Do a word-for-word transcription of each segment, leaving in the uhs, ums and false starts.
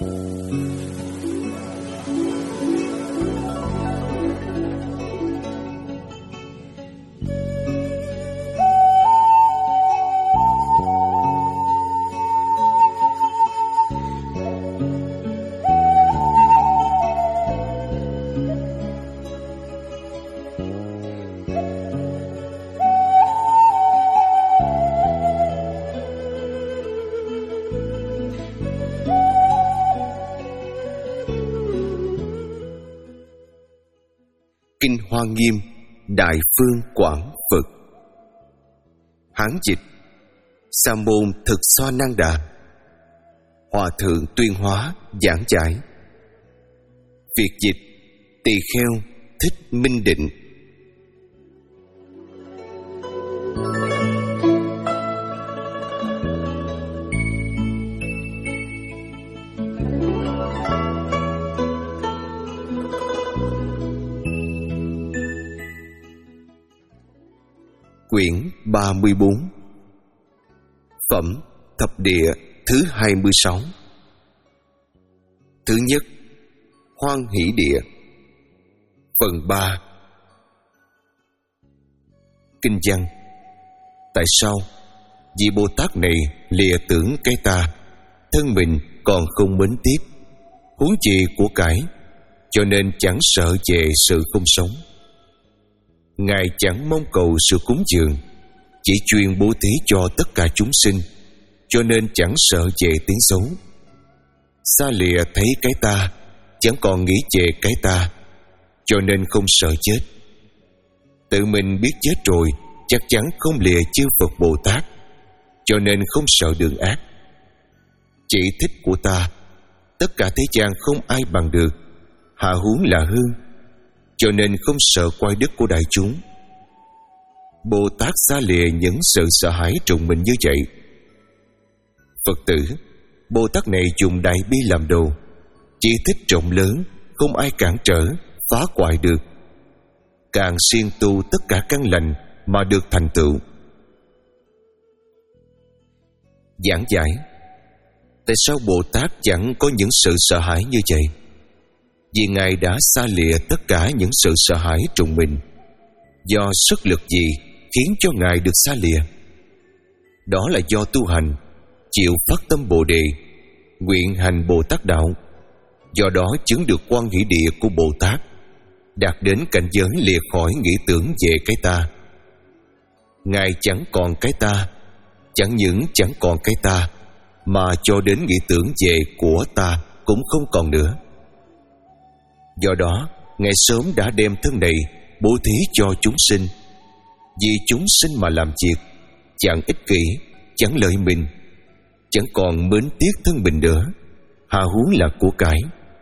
Kinh Hoa Nghiêm Đại Phương Quảng Phật. Hán dịch: Sa môn Thực Xoa Năng Đà. Hòa thượng Tuyên Hóa giảng giải. Việt dịch: Tỳ Kheo Thích Minh Định. Quyển ba mươi bốn. Phẩm Thập Địa thứ hai mươi sáu. Thứ nhất, Hoan Hỷ Địa. Phần ba. Kinh văn: Tại sao vị Bồ Tát này lìa tưởng cái ta, thân mình còn không mến tiếp, huống chi của cải, cho nên chẳng sợ về sự không sống. Ngài chẳng mong cầu sự cúng dường, chỉ chuyên bố thí cho tất cả chúng sinh, cho nên chẳng sợ về tiếng xấu. Xa lìa thấy cái ta, chẳng còn nghĩ về cái ta, cho nên không sợ chết. Tự mình biết chết rồi chắc chắn không lìa chư Phật Bồ Tát, cho nên không sợ đường ác. Chỉ thích của ta, tất cả thế gian không ai bằng được, hạ huống là hư, cho nên không sợ quay đức của đại chúng. Bồ Tát xa lìa những sự sợ hãi trùng mình như vậy. Phật tử, Bồ Tát này dùng đại bi làm đồ, chỉ thích rộng lớn, không ai cản trở, phá hoại được. Càng siêng tu tất cả căn lành mà được thành tựu. Giảng giải: Tại sao Bồ Tát chẳng có những sự sợ hãi như vậy? Vì Ngài đã xa lìa tất cả những sự sợ hãi trùng mình. Do sức lực gì khiến cho Ngài được xa lìa? Đó là do tu hành, chịu phát tâm Bồ Đề, nguyện hành Bồ Tát đạo. Do đó chứng được Hoan Hỷ Địa của Bồ Tát, đạt đến cảnh giới lìa khỏi nghĩ tưởng về cái ta. Ngài chẳng còn cái ta, chẳng những chẳng còn cái ta, mà cho đến nghĩ tưởng về của ta cũng không còn nữa. Do đó, Ngài sớm đã đem thân này bố thí cho chúng sinh. Vì chúng sinh mà làm việc, chẳng ích kỷ, chẳng lợi mình, chẳng còn mến tiếc thân mình nữa, hạ huống là của cải.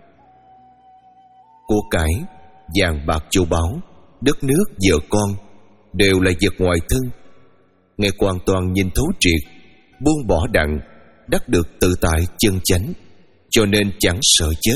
Của cải, vàng bạc châu báu, đất nước, vợ con đều là vật ngoài thân. Ngài hoàn toàn nhìn thấu triệt, buông bỏ đặng, đắc được tự tại chân chánh, cho nên chẳng sợ chết.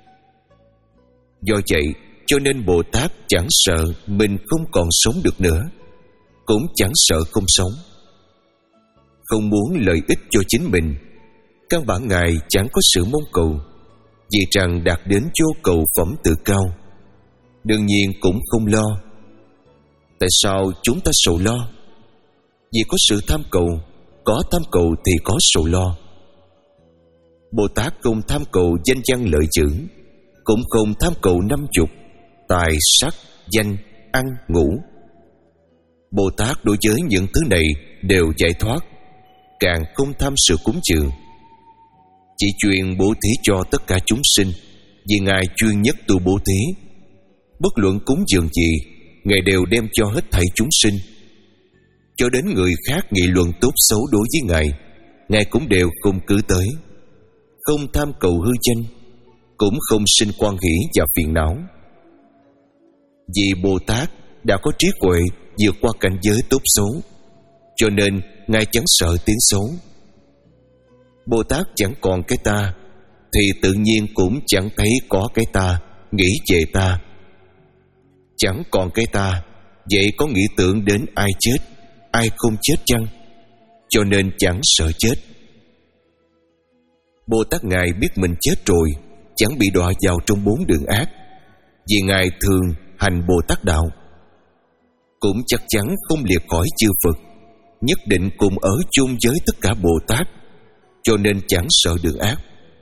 Do vậy, cho nên Bồ Tát chẳng sợ mình không còn sống được nữa, cũng chẳng sợ không sống. Không muốn lợi ích cho chính mình, căn bản Ngài chẳng có sự mong cầu, vì rằng đạt đến vô cầu phẩm tự cao. Đương nhiên cũng không lo. Tại sao chúng ta sầu lo? Vì có sự tham cầu, có tham cầu thì có sầu lo. Bồ Tát không tham cầu danh văn lợi dưỡng, cũng không tham cầu năm dục, tài, sắc, danh, ăn, ngủ. Bồ Tát đối với những thứ này đều giải thoát, càng không tham sự cúng dường, chỉ chuyên bố thí cho tất cả chúng sinh. Vì Ngài chuyên nhất tu bố thí, bất luận cúng dường gì, Ngài đều đem cho hết thảy chúng sinh. Cho đến người khác nghị luận tốt xấu đối với Ngài, Ngài cũng đều không cứ tới. Không tham cầu hư danh, cũng không sinh quan hỷ và phiền não. Vì Bồ Tát đã có trí huệ vượt qua cảnh giới tốt xấu, cho nên Ngài chẳng sợ tiếng xấu. Bồ Tát chẳng còn cái ta, thì tự nhiên cũng chẳng thấy có cái ta, nghĩ về ta. Chẳng còn cái ta, vậy có nghĩ tưởng đến ai chết, ai không chết chăng? Cho nên chẳng sợ chết. Bồ Bồ Tát Ngài biết mình chết rồi, chẳng bị đọa vào trong bốn đường ác, vì Ngài thường hành Bồ Tát đạo. Cũng chắc chắn không liệt khỏi chư Phật, nhất định cùng ở chung với tất cả Bồ Tát, cho nên chẳng sợ đường ác.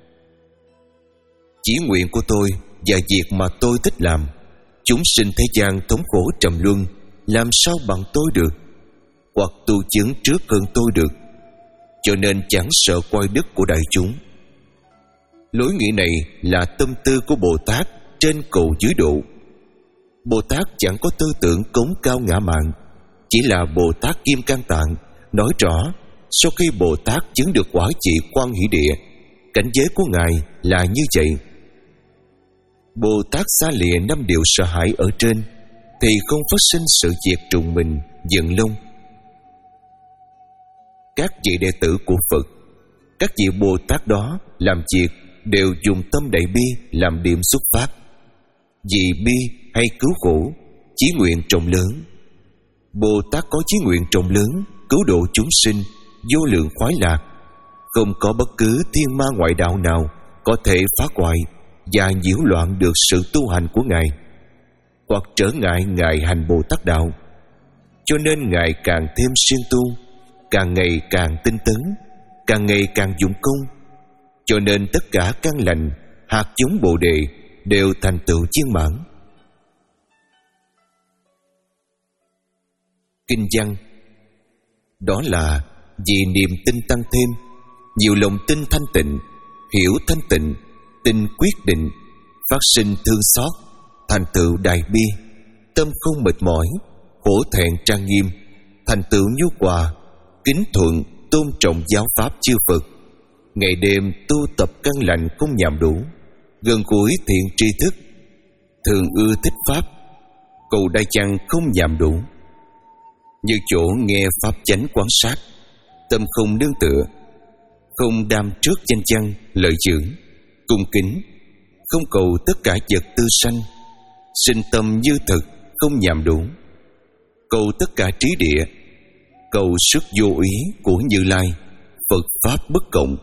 Chỉ nguyện của tôi và việc mà tôi thích làm, chúng sinh thế gian thống khổ trầm luân, làm sao bằng tôi được, hoặc tu chứng trước hơn tôi được, cho nên chẳng sợ coi đức của đại chúng. Lối nghĩ này là tâm tư của Bồ Tát trên cầu dưới độ. Bồ Tát chẳng có tư tưởng cống cao ngã mạn, chỉ là Bồ Tát Kim Cang Tạng nói rõ sau khi Bồ Tát chứng được quả vị Quan Hỷ Địa, cảnh giới của Ngài là như vậy. Bồ Tát xa lìa năm điều sợ hãi ở trên, thì không phát sinh sự việc trùng mình, dựng lông. Các vị đệ tử của Phật, các vị Bồ Tát đó làm việc đều dùng tâm đại bi làm điểm xuất phát. Vì bi hay cứu khổ, chí nguyện rộng lớn. Bồ Tát có chí nguyện rộng lớn, cứu độ chúng sinh, vô lượng khoái lạc. Không có bất cứ thiên ma ngoại đạo nào có thể phá hoại và nhiễu loạn được sự tu hành của Ngài, hoặc trở ngại Ngài hành Bồ Tát đạo. Cho nên Ngài càng thêm siêng tu, càng ngày càng tinh tấn, càng ngày càng dụng công. Cho nên tất cả căn lành, hạt giống Bồ Đề đều thành tựu viên mãn. Kinh văn. Đó là vì niềm tin tăng thêm, nhiều lòng tin thanh tịnh, hiểu thanh tịnh, tin quyết định, phát sinh thương xót, thành tựu đại bi, tâm không mệt mỏi, hổ thẹn trang nghiêm, thành tựu nhu hòa, kính thuận, tôn trọng giáo pháp chư Phật, ngày đêm tu tập căn lành không nhàm đủ, gần gũi thiện tri thức, thường ưa thích pháp, cầu đại chăng không nhàm đủ. Như chỗ nghe pháp chánh quán sát, tâm không nương tựa, không đam trước danh văn lợi dưỡng, cung kính, không cầu tất cả vật tư sanh, sinh tâm như thực, không nhàm đủ, cầu tất cả trí địa, cầu sức vô ý của Như Lai, Phật pháp bất cộng.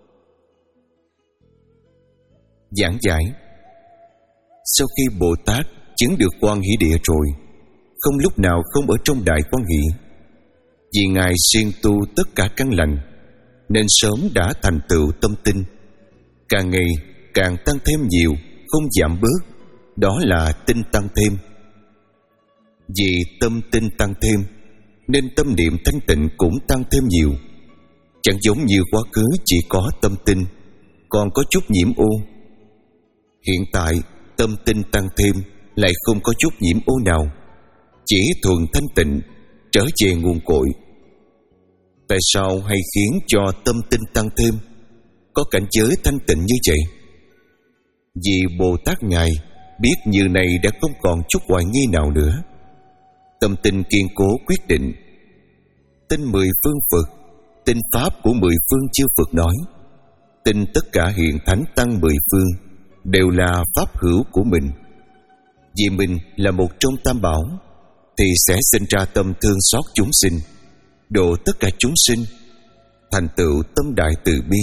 Giảng giải. Sau khi Bồ Tát chứng được Quan Hỷ Địa rồi, không lúc nào không ở trong đại quan hỷ. Vì Ngài siêng tu tất cả căn lành, nên sớm đã thành tựu tâm tinh, càng ngày càng tăng thêm nhiều, không giảm bớt. Đó là tinh tăng thêm. Vì tâm tinh tăng thêm, nên tâm niệm thanh tịnh cũng tăng thêm nhiều. Chẳng giống như quá khứ chỉ có tâm tinh, còn có chút nhiễm ô. Hiện tại tâm tinh tăng thêm, lại không có chút nhiễm ô nào, chỉ thuần thanh tịnh, trở về nguồn cội. Tại sao hay khiến cho tâm tinh tăng thêm, có cảnh giới thanh tịnh như vậy? Vì Bồ Tát Ngài biết như này đã không còn chút hoài nghi nào nữa. Tâm tinh kiên cố quyết định, tin mười phương Phật, tin pháp của mười phương chư Phật nói, tin tất cả hiện thánh tăng mười phương đều là pháp hữu của mình. Vì mình là một trong tam bảo, thì sẽ sinh ra tâm thương xót chúng sinh, độ tất cả chúng sinh, thành tựu tâm đại từ bi.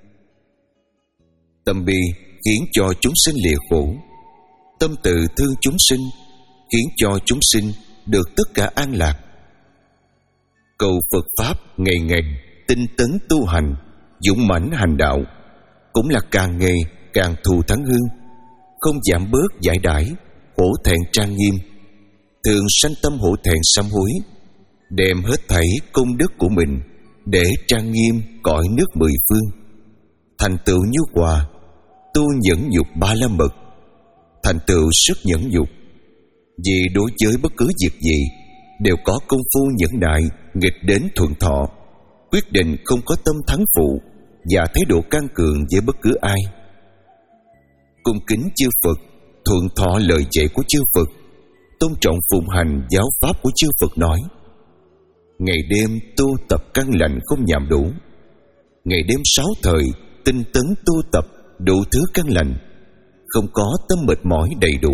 Tâm bi khiến cho chúng sinh lìa khổ, tâm từ thương chúng sinh khiến cho chúng sinh được tất cả an lạc. Cầu Phật pháp ngày ngày tinh tấn tu hành, dũng mãnh hành đạo, cũng là càng ngày càng thù thắng hơn, không giảm bớt giải đãi, hổ thẹn trang nghiêm, thường sanh tâm hổ thẹn sám hối, đem hết thảy công đức của mình để trang nghiêm cõi nước mười phương, thành tựu nhu hòa, tu nhẫn nhục ba la mật, thành tựu sức nhẫn nhục. Vì đối với bất cứ việc gì đều có công phu nhẫn nại, nghịch đến thuận thọ, quyết định không có tâm thắng phụ và thái độ can cường với bất cứ ai. Cung kính chư Phật, thuận thọ lời dạy của chư Phật, tôn trọng phụng hành giáo pháp của chư Phật nói. Ngày đêm tu tập căn lành không nhàm đủ, ngày đêm sáu thời tinh tấn tu tập đủ thứ căn lành, không có tâm mệt mỏi đầy đủ.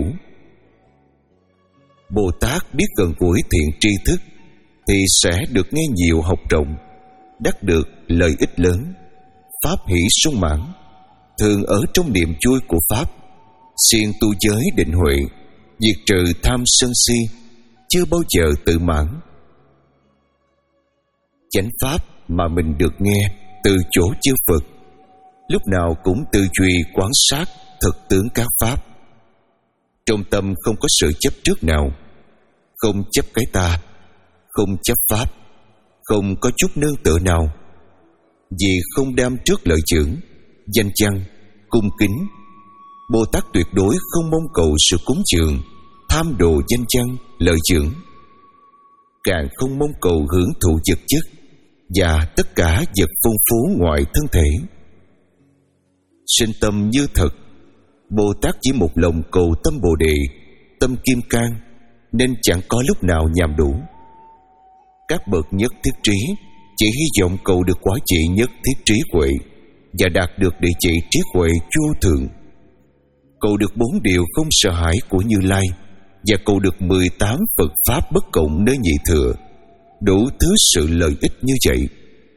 Bồ Tát biết gần gũi thiện tri thức thì sẽ được nghe nhiều học rộng, đắc được lợi ích lớn, pháp hỷ sung mãn, thường ở trong niềm vui của pháp, siêng tu giới định huệ, diệt trừ tham sân si, chưa bao giờ tự mãn. Chánh pháp mà mình được nghe từ chỗ chư Phật, lúc nào cũng tư duy quán sát thực tướng các pháp. Trong tâm không có sự chấp trước nào, không chấp cái ta, không chấp pháp, không có chút nương tựa nào. Vì không đam trước lợi dưỡng, danh chăng, cung kính, Bồ Tát tuyệt đối không mong cầu sự cúng dường, tham đồ danh chăng, lợi dưỡng, càng không mong cầu hưởng thụ vật chất và tất cả vật phong phú ngoài thân thể. Sinh tâm như thật, Bồ Tát chỉ một lòng cầu tâm Bồ Đề, tâm kim cang, nên chẳng có lúc nào nhàm đủ. Các bậc nhất thiết trí chỉ hy vọng cầu được quả trị nhất thiết trí huệ và đạt được địa chỉ trí huệ vô thượng, cầu được bốn điều không sợ hãi của Như Lai và cầu được mười tám Phật pháp bất cộng nơi nhị thừa, đủ thứ sự lợi ích như vậy.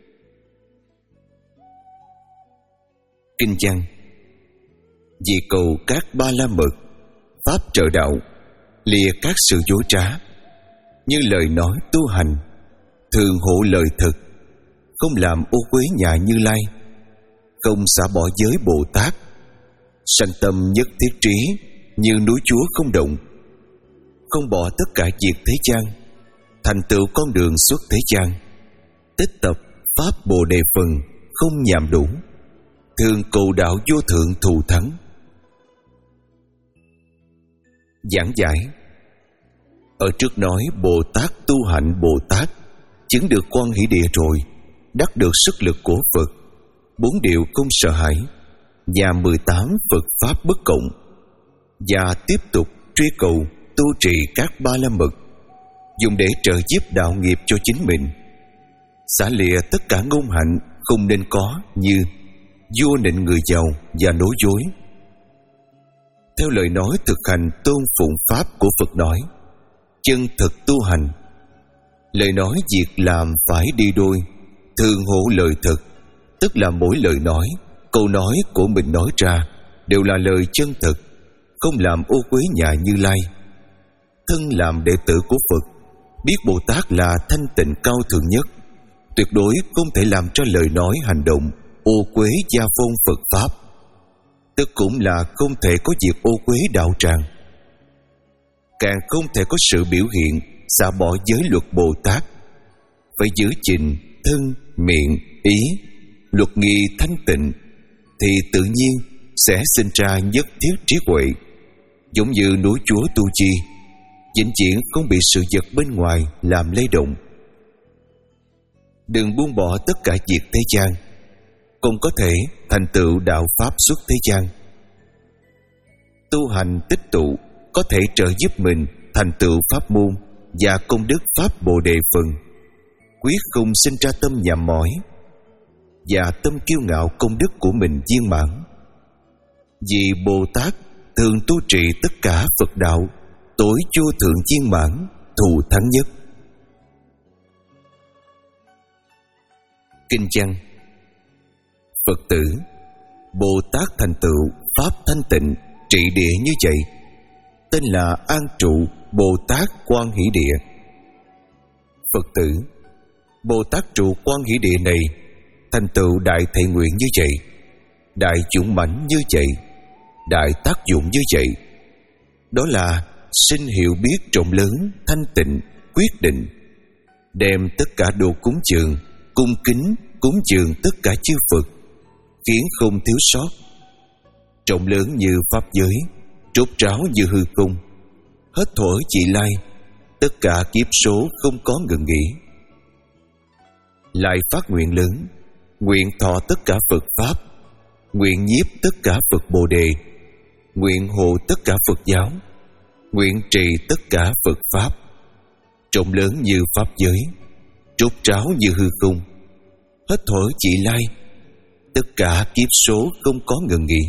Kinh văn: vì cầu các ba la mật, pháp trợ đạo, lìa các sự dối trá, như lời nói tu hành, thường hộ lời thực, không làm ô uế nhà Như Lai, không xả bỏ giới Bồ Tát, sanh tâm nhất thiết trí, như núi Chúa không động, không bỏ tất cả việc thế gian, thành tựu con đường xuất thế gian, tích tập pháp Bồ Đề phần, không nhàm đủ, thường cầu đạo vô thượng thù thắng. Giảng giải: ở trước nói Bồ Tát tu hạnh Bồ Tát chứng được Quan Hỷ Địa rồi, đắc được sức lực của Phật, bốn điều không sợ hãi và mười tám Phật pháp bất cộng, và tiếp tục truy cầu tu trì các ba la mật, dùng để trợ giúp đạo nghiệp cho chính mình, xả lìa tất cả ngôn hạnh không nên có như vua nịnh người giàu và nói dối. Theo lời nói thực hành tôn phụng pháp của Phật nói, chân thực tu hành, lời nói việc làm phải đi đôi, thường hộ lời thực, tức là mỗi lời nói, câu nói của mình nói ra đều là lời chân thực, không làm ô uế nhà Như Lai. Thân làm đệ tử của Phật, biết Bồ Tát là thanh tịnh cao thượng nhất, tuyệt đối không thể làm cho lời nói hành động ô uế gia phong Phật pháp, tức cũng là không thể có việc ô uế đạo tràng, càng không thể có sự biểu hiện xả bỏ giới luật Bồ Tát, phải giữ gìn thân, miệng, ý, luật nghi thanh tịnh, thì tự nhiên sẽ sinh ra nhất thiết trí huệ, giống như núi Chúa Tu Chi, vĩnh viễn không bị sự vật bên ngoài làm lay động. Đừng buông bỏ tất cả việc thế gian, không có thể thành tựu đạo pháp xuất thế gian. Tu hành tích tụ có thể trợ giúp mình thành tựu pháp môn và công đức pháp Bồ Đề phần, quyết không sinh ra tâm nhàm mỏi và tâm kiêu ngạo công đức của mình viên mãn. Vì Bồ Tát thường tu trì tất cả Phật đạo tối vô thượng viên mãn, thù thắng nhất. Kinh văn: Phật tử, Bồ Tát thành tựu pháp thanh tịnh trị địa như vậy, tên là an trụ Bồ Tát Quan Hỷ Địa. Phật tử, Bồ Tát trụ Quan Hỷ Địa này thành tựu đại thệ nguyện như vậy, đại dũng mãnh như vậy, đại tác dụng như vậy, đó là sinh hiểu biết rộng lớn, thanh tịnh, quyết định, đem tất cả đồ cúng dường, cung kính cúng dường tất cả chư Phật, khiến không thiếu sót, rộng lớn như pháp giới, rốt ráo như hư không, hết thuở vị lai, tất cả kiếp số không có ngừng nghỉ. Lại phát nguyện lớn, nguyện thọ tất cả Phật pháp, nguyện nhiếp tất cả Phật Bồ Đề, nguyện hộ tất cả Phật giáo, nguyện trì tất cả Phật pháp, rộng lớn như pháp giới, rốt ráo như hư không, hết thuở vị lai, tất cả kiếp số không có ngừng nghỉ.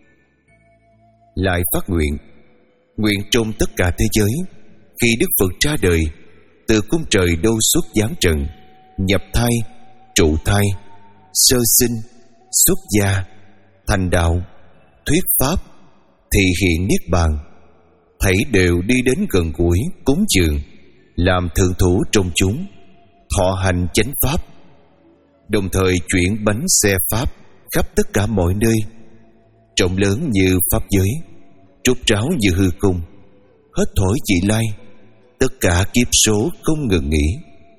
Lại phát nguyện, nguyện trong tất cả thế giới, khi Đức Phật ra đời, từ cung trời đâu xuất giáng trần, nhập thai, trụ thai, sơ sinh, xuất gia, thành đạo, thuyết pháp, thị hiện niết bàn, thảy đều đi đến gần gũi cúng dường, làm thượng thủ trong chúng, thọ hành chánh pháp, đồng thời chuyển bánh xe pháp khắp tất cả mọi nơi, rộng lớn như pháp giới, trút tráo như hư không, hết thổi vị lai, tất cả kiếp số không ngừng nghỉ.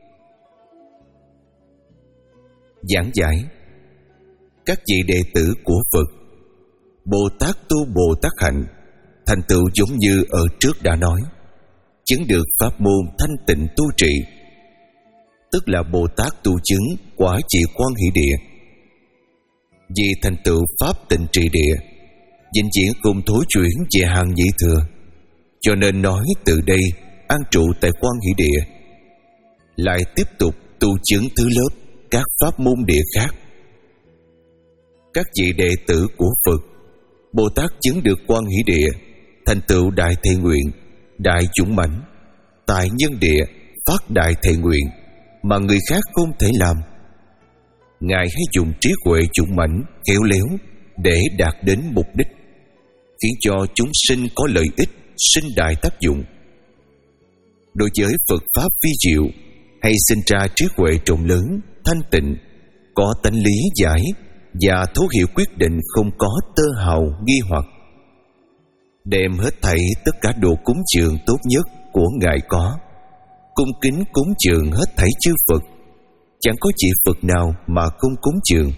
Giảng giải: các vị đệ tử của Phật, Bồ Tát tu Bồ Tát hạnh, thành tựu giống như ở trước đã nói, chứng được pháp môn thanh tịnh tu trị, tức là Bồ Tát tu chứng quả trị Quan Hỷ Địa. Vì thành tựu pháp tịnh trị địa, vĩnh viễn không thối chuyển về hàng nhị thừa, cho nên nói từ đây an trụ tại Quan Hỷ Địa, lại tiếp tục tu chứng thứ lớp các pháp môn địa khác. Các vị đệ tử của Phật, Bồ Tát chứng được Quan Hỷ Địa, thành tựu đại thệ nguyện, đại dũng mãnh, tại nhân địa phát đại thệ nguyện mà người khác không thể làm. Ngài hãy dùng trí huệ dũng mãnh, khéo léo để đạt đến mục đích, khiến cho chúng sinh có lợi ích, sinh đại tác dụng. Đối với Phật pháp vi diệu, hay sinh ra trí huệ rộng lớn, thanh tịnh, có tánh lý giải và thấu hiểu quyết định, không có tơ hào nghi hoặc, đem hết thảy tất cả đồ cúng dường tốt nhất của Ngài có, cung kính cúng dường hết thảy chư Phật, chẳng có vị Phật nào mà không cúng dường.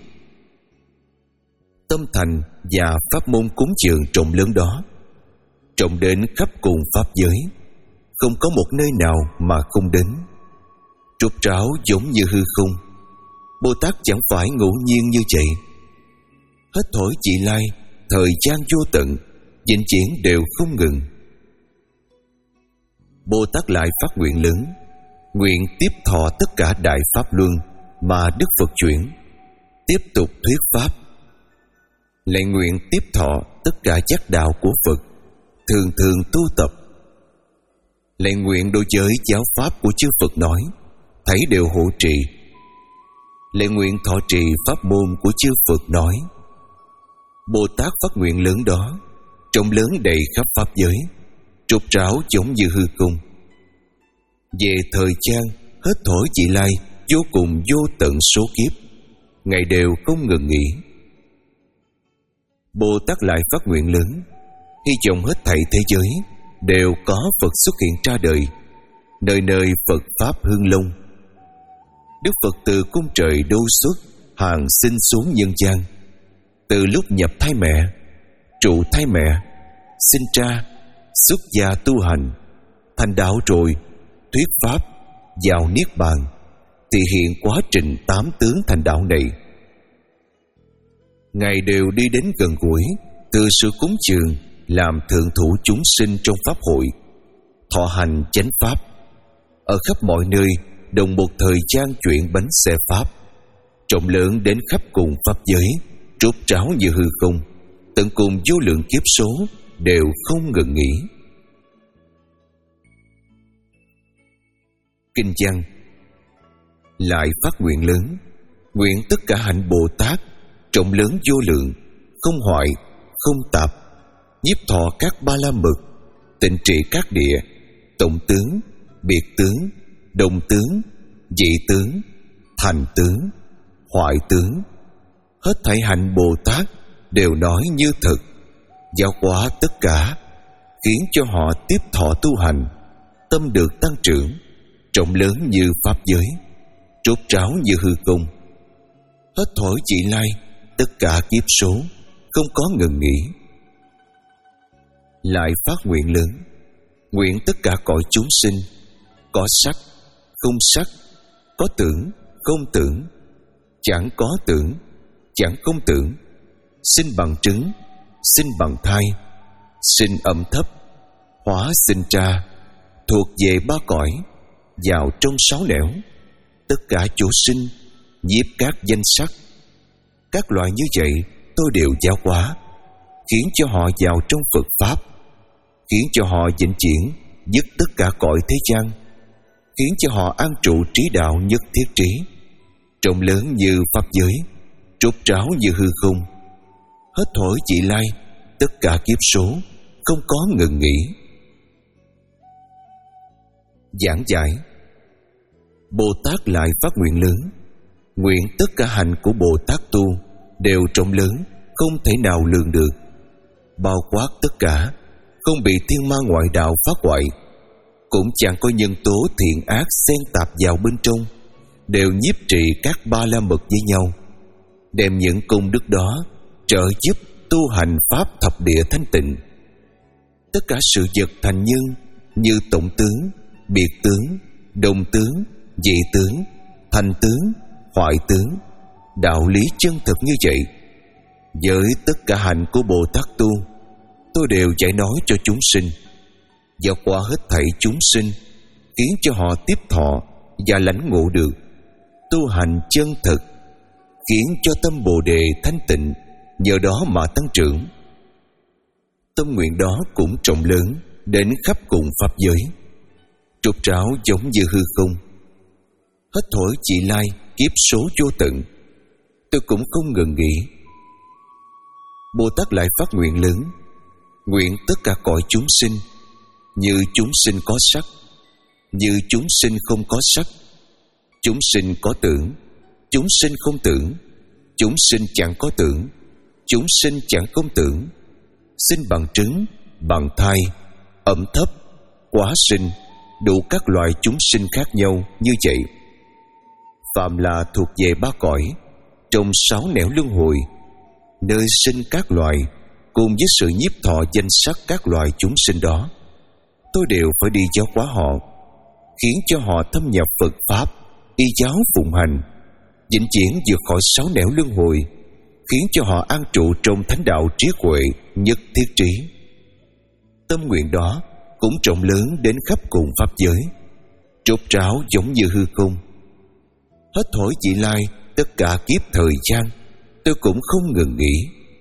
Tâm thành và pháp môn cúng dường rộng lớn đó, rộng đến khắp cùng pháp giới, không có một nơi nào mà không đến. Trút tráo giống như hư không, Bồ Tát chẳng phải ngẫu nhiên như vậy. Hết thổi vị lai, thời gian vô tận, vĩnh viễn đều không ngừng. Bồ Tát lại phát nguyện lớn, nguyện tiếp thọ tất cả đại pháp luân mà Đức Phật chuyển, tiếp tục thuyết pháp. Lại nguyện tiếp thọ tất cả giác đạo của Phật, thường thường tu tập. Lại nguyện đối với giáo pháp của chư Phật nói, thấy đều hộ trì. Lại nguyện thọ trì pháp môn của chư Phật nói. Bồ Tát phát nguyện lớn đó, rộng lớn đầy khắp pháp giới, trút tráo giống như hư không. Về thời gian, hết thổi vị lai, vô cùng vô tận số kiếp, ngày đều không ngừng nghỉ. Bồ Tát lại phát nguyện lớn, hy vọng hết thảy thế giới đều có Phật xuất hiện ra đời, nơi nơi Phật pháp hương long. Đức Phật từ cung trời đô xuất, hàng sinh xuống nhân gian. Từ lúc nhập thai mẹ, trụ thai mẹ, sinh ra, xuất gia tu hành, thành đạo rồi, thuyết pháp, vào niết bàn, thì hiện quá trình tám tướng thành đạo này. Ngài đều đi đến gần gũi, từ sự cúng dường làm thượng thủ chúng sinh trong pháp hội, thọ hành chánh pháp, ở khắp mọi nơi đồng một thời gian chuyển bánh xe pháp, rộng lớn đến khắp cùng pháp giới, trút tráo như hư không, tận cùng vô lượng kiếp số đều không ngừng nghỉ. Kinh văn lại phát nguyện lớn, nguyện tất cả hạnh Bồ Tát rộng lớn vô lượng, không hoại, không tạp, nhiếp thọ các ba la mật, tịnh trị các địa, tổng tướng, biệt tướng, đồng tướng, dị tướng, thành tướng, hoại tướng, hết thảy hạnh Bồ Tát đều nói như thật, giáo hóa tất cả, khiến cho họ tiếp thọ tu hành, tâm được tăng trưởng, rộng lớn như pháp giới, trút tráo như hư không, hết thổi vị lai, tất cả kiếp số không có ngừng nghỉ. Lại phát nguyện lớn, nguyện tất cả cõi chúng sinh, có sắc, không sắc, có tưởng, không tưởng, chẳng có tưởng, chẳng không tưởng, sinh bằng trứng, sinh bằng thai, sinh âm thấp, hóa sinh ra, thuộc về ba cõi, vào trong sáu nẻo, tất cả chỗ sinh, nhiếp các danh sắc. Các loại như vậy tôi đều giáo hóa, khiến cho họ vào trong Phật pháp, khiến cho họ vĩnh viễn dứt tất cả cõi thế gian, khiến cho họ an trụ trí đạo nhất thiết trí, rộng lớn như pháp giới, trút ráo như hư không. Hết thổi vị lai, tất cả kiếp số, không có ngừng nghỉ. Giảng giải. Bồ Tát lại phát nguyện lớn, nguyện tất cả hành của Bồ Tát tu đều rộng lớn, không thể nào lường được, bao quát tất cả, không bị thiên ma ngoại đạo phá hoại, cũng chẳng có nhân tố thiện ác xen tạp vào bên trong, đều nhiếp trị các ba la mật với nhau, đem những công đức đó trợ giúp tu hành pháp thập địa thanh tịnh. Tất cả sự vật thành nhân như tổng tướng, biệt tướng, đồng tướng, dị tướng, thành tướng, hoại tướng, đạo lý chân thực như vậy. Với tất cả hạnh của Bồ Tát tu, tôi đều giải nói cho chúng sinh, do qua hết thảy chúng sinh, khiến cho họ tiếp thọ và lãnh ngộ được tu hành chân thực, khiến cho tâm Bồ Đề thanh tịnh, nhờ đó mà tăng trưởng. Tâm nguyện đó cũng rộng lớn đến khắp cùng pháp giới, trục trảo giống như hư không. Hết thổi vị lai, kiếp số vô tận, tôi cũng không ngừng nghỉ. Bồ Tát lại phát nguyện lớn, nguyện tất cả cõi chúng sinh, như chúng sinh có sắc, như chúng sinh không có sắc, chúng sinh có tưởng, chúng sinh không tưởng, chúng sinh chẳng có tưởng, chúng sinh chẳng không tưởng, sinh bằng trứng, bằng thai, ẩm thấp, quá sinh, đủ các loại chúng sinh khác nhau như vậy. Phạm là thuộc về ba cõi, trong sáu nẻo luân hồi, nơi sinh các loài, cùng với sự nhiếp thọ danh sắc các loài chúng sinh đó, tôi đều phải đi giáo hóa họ, khiến cho họ thâm nhập Phật Pháp, y giáo phụng hành, vĩnh viễn vượt khỏi sáu nẻo luân hồi, khiến cho họ an trụ trong thánh đạo trí huệ nhất thiết trí. Tâm nguyện đó cũng rộng lớn đến khắp cùng pháp giới, trốt ráo giống như hư không. Hết thổi vị lai, tất cả kiếp thời gian, tôi cũng không ngừng nghỉ.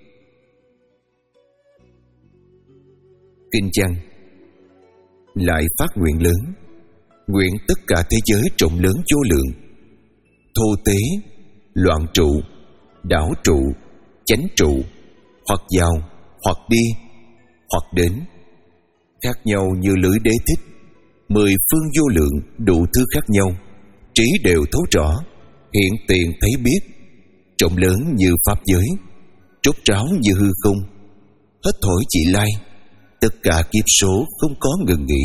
Kinh văn. Lại phát nguyện lớn, nguyện tất cả thế giới rộng lớn vô lượng, thô tế, loạn trụ, đảo trụ, chánh trụ, hoặc vào, hoặc đi, hoặc đến, khác nhau như lưỡi đế thích, mười phương vô lượng, đủ thứ khác nhau, trí đều thấu rõ, hiện tiền thấy biết, rộng lớn như pháp giới, trốt ráo như hư không. Hết thổi vị lai, tất cả kiếp số không có ngừng nghỉ.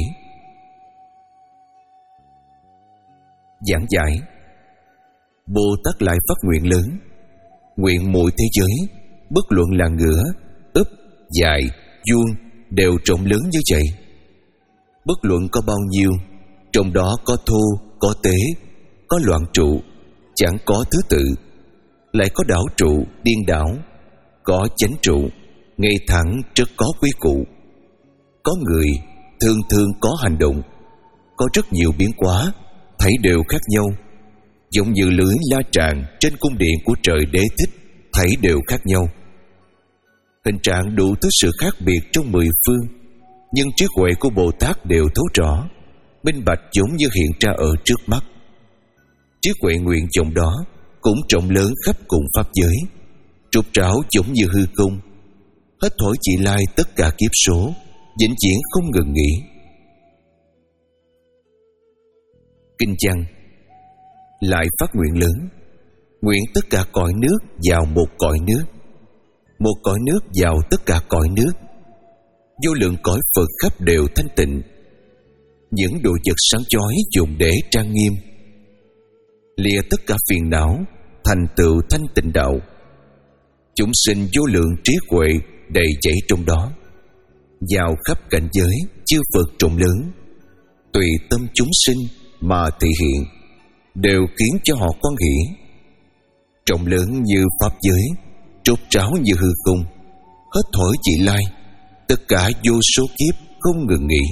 Giảng giải. Bồ Tát lại phát nguyện lớn, nguyện mỗi thế giới, bất luận là ngửa, úp, dài, vuông, đều rộng lớn như vậy. Bất luận có bao nhiêu, trong đó có thô, có tế, có loạn trụ, chẳng có thứ tự, lại có đảo trụ, điên đảo, có chánh trụ, ngay thẳng rất có quy củ, có người thường thường có hành động, có rất nhiều biến hóa, thấy đều khác nhau, giống như lưới la tràng trên cung điện của trời đế thích, thấy đều khác nhau. Hình trạng đủ thứ sự khác biệt trong mười phương, nhưng trí huệ của Bồ Tát đều thấu rõ, minh bạch giống như hiện ra ở trước mắt. Trí huệ nguyện vọng đó cũng rộng lớn khắp cùng pháp giới, trục trảo giống như hư không. Hết thổi vị lai, tất cả kiếp số, vĩnh viễn không ngừng nghỉ. Kinh văn. Lại phát nguyện lớn, nguyện tất cả cõi nước vào một cõi nước, một cõi nước vào tất cả cõi nước, vô lượng cõi Phật khắp đều thanh tịnh, những đồ vật sáng chói dùng để trang nghiêm, lìa tất cả phiền não, thành tựu thanh tịnh đạo. Chúng sinh vô lượng trí huệ đầy chảy trong đó, vào khắp cảnh giới chư Phật rộng lớn, tùy tâm chúng sinh mà thị hiện, đều khiến cho họ quan hỷ. Rộng lớn như pháp giới, trốt ráo như hư không. Hết thổi vị lai, tất cả vô số kiếp không ngừng nghỉ.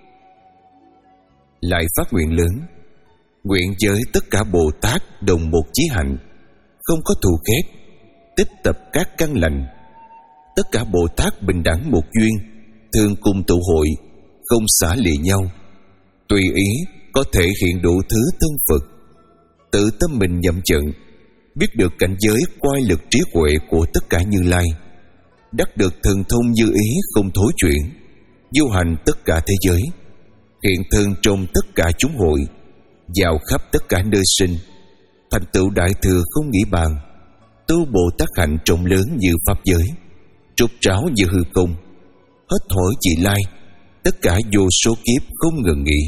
Lại phát nguyện lớn, nguyện với tất cả Bồ Tát đồng một chí hạnh, không có thù ghét, tích tập các căn lành. Tất cả Bồ Tát bình đẳng một duyên, thường cùng tụ hội, không xả lìa nhau, tùy ý có thể hiện đủ thứ thân Phật. Tự tâm mình nhậm trận, biết được cảnh giới quay lực trí huệ của tất cả Như Lai, đắc được thần thông như ý không thối chuyển, du hành tất cả thế giới, hiện thân trong tất cả chúng hội, vào khắp tất cả nơi sinh, thành tựu đại thừa không nghĩ bàn, tu Bồ Tát hạnh trọng lớn như pháp giới, trục tráo như hư không, hết thổi vị lai, tất cả vô số kiếp không ngừng nghỉ.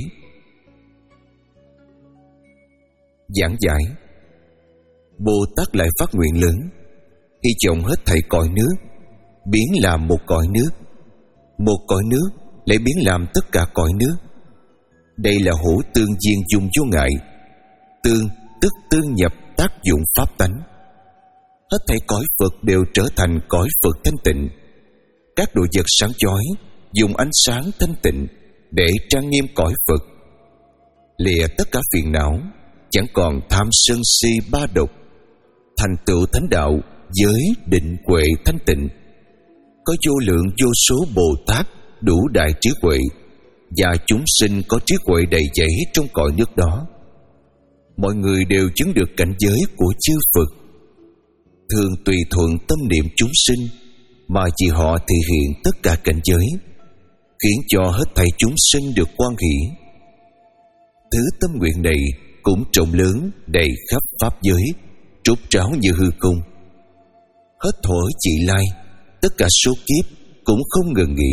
Giảng giải. Bồ Tát lại phát nguyện lớn, hy vọng hết thảy cõi nước biến làm một cõi nước, một cõi nước lại biến làm tất cả cõi nước. Đây là hữu tương duyên dùng vô ngại, tương tức tương nhập tác dụng pháp tánh. Hết thảy cõi Phật đều trở thành cõi Phật thanh tịnh. Các đồ vật sáng chói dùng ánh sáng thanh tịnh để trang nghiêm cõi Phật, lìa tất cả phiền não, chẳng còn tham sân si ba độc, thành tựu thánh đạo giới định huệ thanh tịnh. Có vô lượng vô số Bồ Tát đủ đại trí huệ, và chúng sinh có trí huệ đầy dẫy trong cõi nước đó. Mọi người đều chứng được cảnh giới của chư Phật, thường tùy thuận tâm niệm chúng sinh mà chỉ họ thể hiện tất cả cảnh giới, khiến cho hết thảy chúng sinh được hoan hỷ. Thứ tâm nguyện này cũng rộng lớn đầy khắp pháp giới, trút tráo như hư không, hết thổi vị lai, tất cả số kiếp cũng không ngừng nghỉ.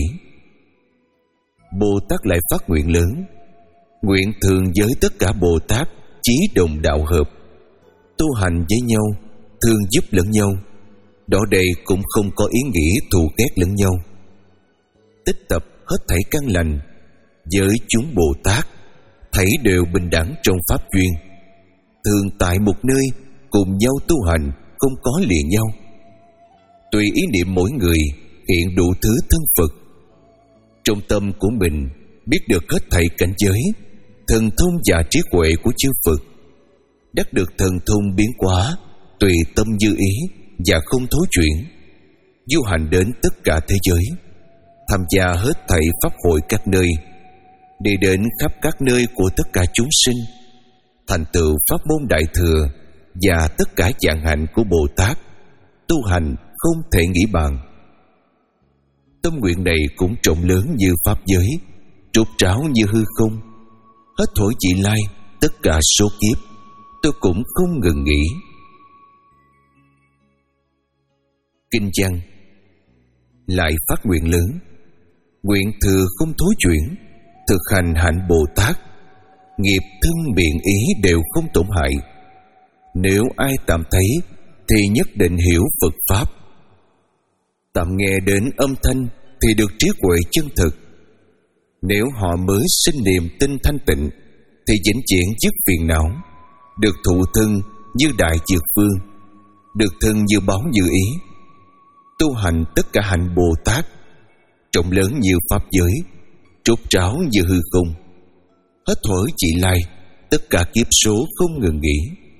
Bồ Tát lại phát nguyện lớn, nguyện thường với tất cả Bồ Tát chí đồng đạo hợp, tu hành với nhau, thương giúp lẫn nhau. Đó đây cũng không có ý nghĩ thù ghét lẫn nhau. Tích tập hết thảy căn lành, với chúng Bồ Tát thảy đều bình đẳng trong pháp duyên, thường tại một nơi cùng nhau tu hành, không có lìa nhau. Tùy ý niệm mỗi người hiện đủ thứ thân Phật, trong tâm của mình biết được hết thảy cảnh giới, thần thông và trí huệ của chư Phật, đắc được thần thông biến hóa tùy tâm như ý và không thối chuyển, du hành đến tất cả thế giới, tham gia hết thảy pháp hội các nơi, đi đến khắp các nơi của tất cả chúng sinh, thành tựu pháp môn đại thừa và tất cả dạng hạnh của Bồ Tát, tu hành không thể nghĩ bàn. Tâm nguyện này cũng rộng lớn như pháp giới, trút tráo như hư không, hết thổi vị lai, tất cả số kiếp tôi cũng không ngừng nghỉ. Kinh văn. Lại phát nguyện lớn, nguyện thừa không thối chuyển, thực hành hạnh Bồ Tát, nghiệp thân miệng ý đều không tổn hại. Nếu ai tạm thấy thì nhất định hiểu Phật Pháp, tạm nghe đến âm thanh thì được trí huệ chân thực. Nếu họ mới sinh niềm tin thanh tịnh thì vĩnh viễn dứt phiền não, được thụ thân như đại dược vương, được thân như báo như ý, tu hành tất cả hạnh Bồ Tát, trọng lớn như pháp giới, trút tráo như hư không, hết thổi vị lai, tất cả kiếp số không ngừng nghỉ.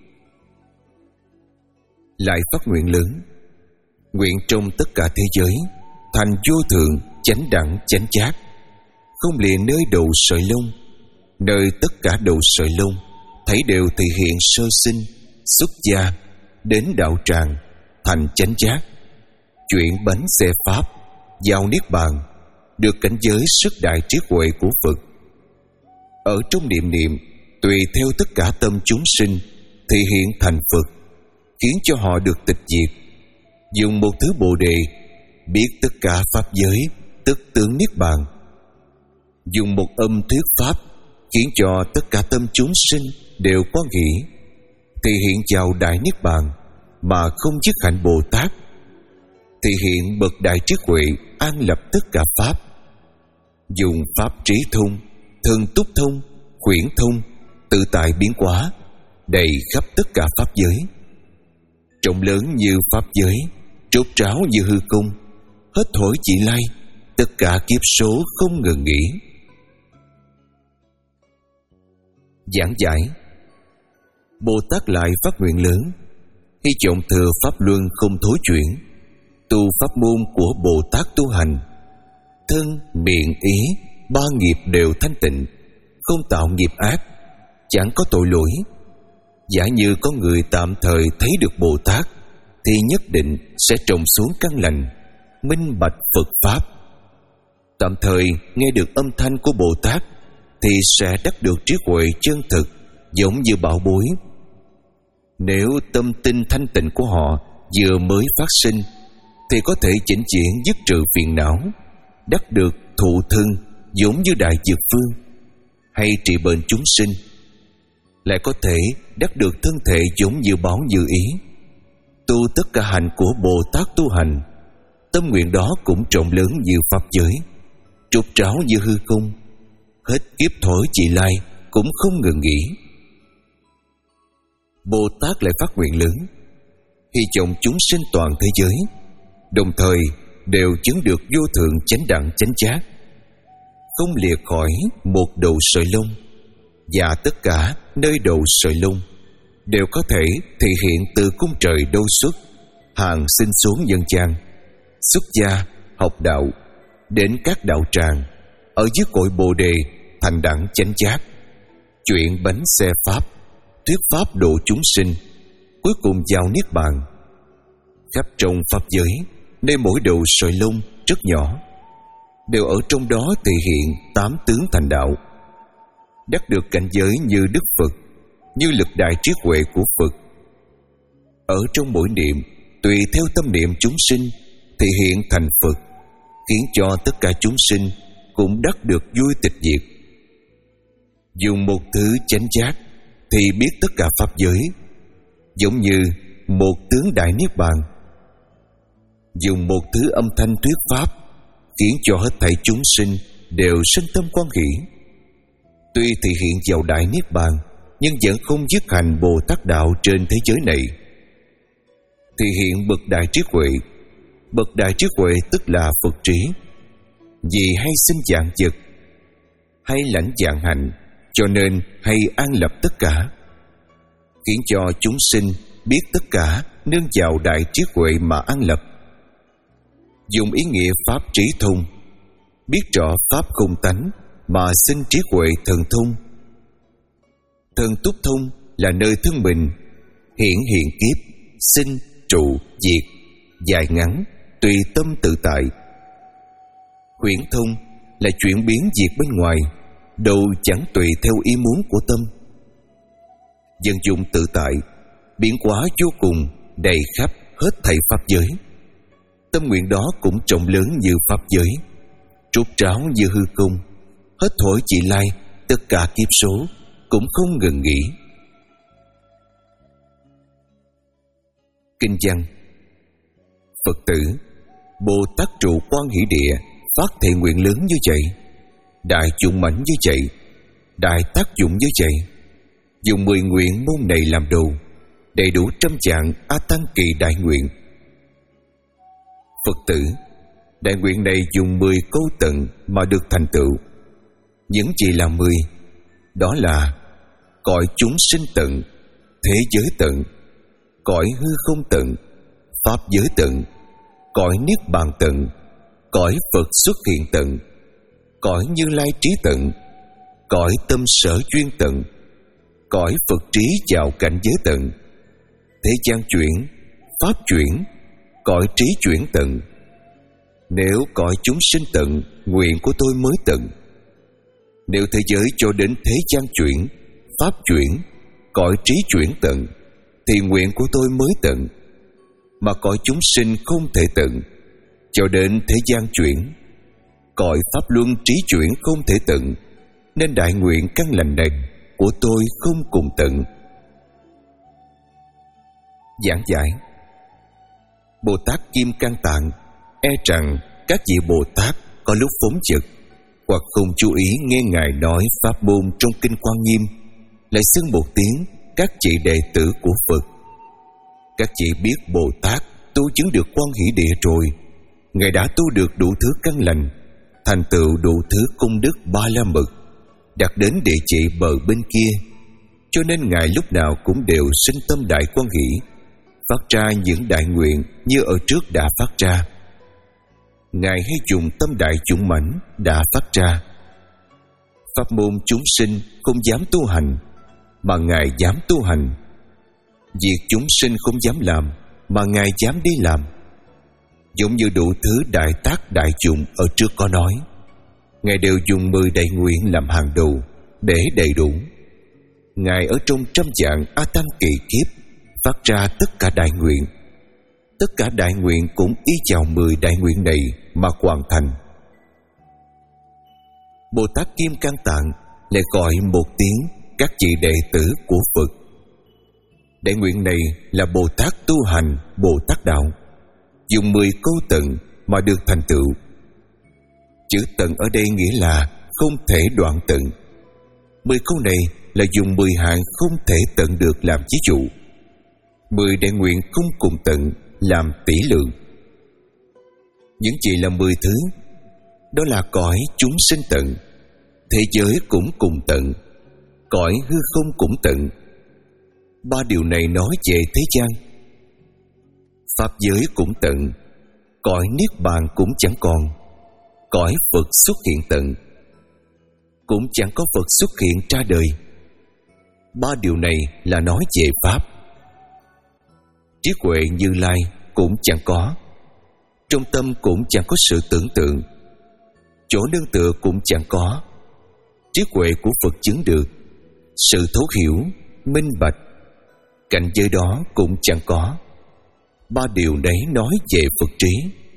Lại phát nguyện lớn, nguyện trong tất cả thế giới thành vô thượng chánh đẳng chánh giác, không lìa nơi đầu sợi lông, nơi tất cả đầu sợi lông thấy đều thể hiện sơ sinh, xuất gia đến đạo tràng, thành chánh giác, chuyển bánh xe pháp, vào niết bàn, được cảnh giới sức đại trí huệ của Phật. Ở trong niệm niệm tùy theo tất cả tâm chúng sinh thể hiện thành Phật, khiến cho họ được tịch diệt. Dùng một thứ Bồ đề biết tất cả pháp giới, tức tướng niết bàn. Dùng một âm thuyết pháp khiến cho tất cả tâm chúng sinh đều quan hỷ, thể hiện vào đại niết bàn mà không dứt hạnh Bồ Tát, thể hiện bậc đại trí huệ an lập tất cả pháp. Dùng pháp trí thông, thần túc thông, khuyển thông, tự tại biến hóa, đầy khắp tất cả pháp giới, trọng lớn như pháp giới, trút tráo như hư không, hết thổi vị lai, tất cả kiếp số không ngừng nghỉ. Giảng giải. Bồ Tát lại phát nguyện lớn, hy vọng thừa pháp luân không thối chuyển, tu pháp môn của Bồ Tát tu hành, thân, miệng, ý, ba nghiệp đều thanh tịnh, không tạo nghiệp ác, chẳng có tội lỗi. Giả như có người tạm thời thấy được Bồ Tát thì nhất định sẽ trồng xuống căn lành, minh bạch Phật Pháp. Tạm thời nghe được âm thanh của Bồ Tát thì sẽ đắc được trí huệ chân thực, giống như bảo bối. Nếu tâm tinh thanh tịnh của họ vừa mới phát sinh thì có thể chỉnh chuyển dứt trừ phiền não, đắc được thụ thân giống như đại dược phương, hay trị bệnh chúng sinh, lại có thể đắc được thân thể giống như báo như ý. Tu tất cả hành của Bồ Tát tu hành, tâm nguyện đó cũng rộng lớn như pháp giới, trục tráo như hư không, hết kiếp thổi chị lai cũng không ngừng nghỉ. Bồ Tát lại phát nguyện lớn, hy vọng chúng sinh toàn thế giới đồng thời đều chứng được vô thượng chánh đẳng chánh giác, không lìa khỏi một đầu sợi lông, và tất cả nơi đầu sợi lông đều có thể thể hiện từ cung trời đâu xuất, hàng sinh xuống nhân gian, xuất gia học đạo, đến các đạo tràng ở dưới cội Bồ Đề thành đẳng chánh giác, chuyện bánh xe pháp, thuyết pháp độ chúng sinh, cuối cùng vào niết bàn. Khắp trong pháp giới, nơi mỗi đầu sợi lông rất nhỏ, đều ở trong đó thể hiện tám tướng thành đạo, đắc được cảnh giới như Đức Phật, như lực đại trí huệ của Phật. Ở trong mỗi niệm, tùy theo tâm niệm chúng sinh thể hiện thành Phật, khiến cho tất cả chúng sinh cũng đắc được vui tịch diệt. Dùng một thứ chánh giác thì biết tất cả pháp giới, giống như một tướng đại niết bàn. Dùng một thứ âm thanh thuyết pháp, khiến cho hết thảy chúng sinh đều sinh tâm quan hỷ. Tuy thể hiện vào đại niết bàn, nhưng vẫn không dứt hành Bồ Tát đạo trên thế giới này. Thể hiện bậc đại trí huệ. Bậc đại trí huệ tức là Phật trí. Vì hay sinh dạng vật, hay lãnh dạng hạnh, cho nên hay an lập tất cả, khiến cho chúng sinh biết tất cả nương vào đại trí huệ mà an lập. Dùng ý nghĩa pháp trí thông, biết rõ pháp không tánh mà sinh trí huệ thần thông. Thần túc thông là nơi thân mình hiển hiện kiếp, sinh trụ diệt, dài ngắn tùy tâm tự tại. Huyễn thông là chuyển biến việc bên ngoài, đâu chẳng tùy theo ý muốn của tâm. Dân dụng tự tại, biến hóa vô cùng, đầy khắp hết thảy pháp giới. Tâm nguyện đó cũng rộng lớn như pháp giới, trút tráo như hư không, hết thổi chị lai, tất cả kiếp số cũng không ngừng nghỉ. Kinh văn: Phật tử, Bồ Tát trụ Quan Hỷ Địa phát thệ nguyện lớn như vậy, đại dụng mãnh như vậy, đại tác dụng như vậy. Dùng mười nguyện môn này làm đầu, đầy đủ trăm vạn A Tăng kỳ đại nguyện. Phật tử, đại nguyện này dùng mười câu tận mà được thành tựu. Những gì là mười? Đó là cõi chúng sinh tận, thế giới tận, cõi hư không tận, pháp giới tận, cõi niết bàn tận, cõi Phật xuất hiện tận, cõi Như Lai trí tận, cõi tâm sở duyên tận, cõi Phật trí vào cảnh giới tận, thế gian chuyển, pháp chuyển, cõi trí chuyển tận. Nếu cõi chúng sinh tận, nguyện của tôi mới tận. Nếu thế giới cho đến thế gian chuyển, pháp chuyển, cõi trí chuyển tận, thì nguyện của tôi mới tận. Mà cõi chúng sinh không thể tận, cho đến thế gian chuyển, cõi pháp luân trí chuyển không thể tận, nên đại nguyện căn lành này của tôi không cùng tận. Giảng giải: Bồ Tát Kim Cang Tạng e rằng các vị Bồ Tát có lúc phóng dật hoặc không chú ý nghe Ngài nói pháp môn trong Kinh Quan Nghiêm, lại xưng một tiếng các vị đệ tử của Phật. Các vị biết Bồ Tát tu chứng được Quan Hỷ Địa rồi, Ngài đã tu được đủ thứ căn lành, thành tựu đủ thứ công đức ba la mật, đạt đến địa chỉ bờ bên kia, cho nên Ngài lúc nào cũng đều sinh tâm đại quan hỷ, phát ra những đại nguyện như ở trước đã phát ra. Ngài hay dùng tâm đại dũng mãnh đã phát ra. Pháp môn chúng sinh không dám tu hành, mà Ngài dám tu hành, Việc chúng sinh không dám làm mà Ngài dám đi làm. Giống như đủ thứ đại tác đại dụng ở trước có nói, Ngài đều dùng mười đại nguyện làm hàng đầu để đầy đủ. Ngài ở trong trăm dạng A Tăng kỳ kiếp phát ra tất cả đại nguyện. Tất cả đại nguyện cũng ý vào mười đại nguyện này mà hoàn thành. Bồ Tát Kim Cang Tạng lại gọi một tiếng các vị đệ tử của Phật. Đại nguyện này là Bồ Tát tu hành Bồ Tát đạo, dùng mười câu tận mà được thành tựu. Chữ tận ở đây nghĩa là không thể đoạn tận. Mười câu này là dùng mười hạng không thể tận được làm ví dụ. Mười đại nguyện không cùng tận làm tỷ lượng. Những gì là mười thứ? Đó là cõi chúng sinh tận, thế giới cũng cùng tận, cõi hư không cũng tận. Ba điều này nói về thế gian. Pháp giới cũng tận, cõi niết bàn cũng chẳng còn, cõi Phật xuất hiện tận, cũng chẳng có Phật xuất hiện ra đời. Ba điều này là nói về Pháp. Trí huệ Như Lai cũng chẳng có, trong tâm cũng chẳng có sự tưởng tượng, chỗ nương tựa cũng chẳng có. Trí huệ của Phật chứng được, sự thấu hiểu, minh bạch, cảnh giới đó cũng chẳng có. Ba điều đấy nói về Phật trí.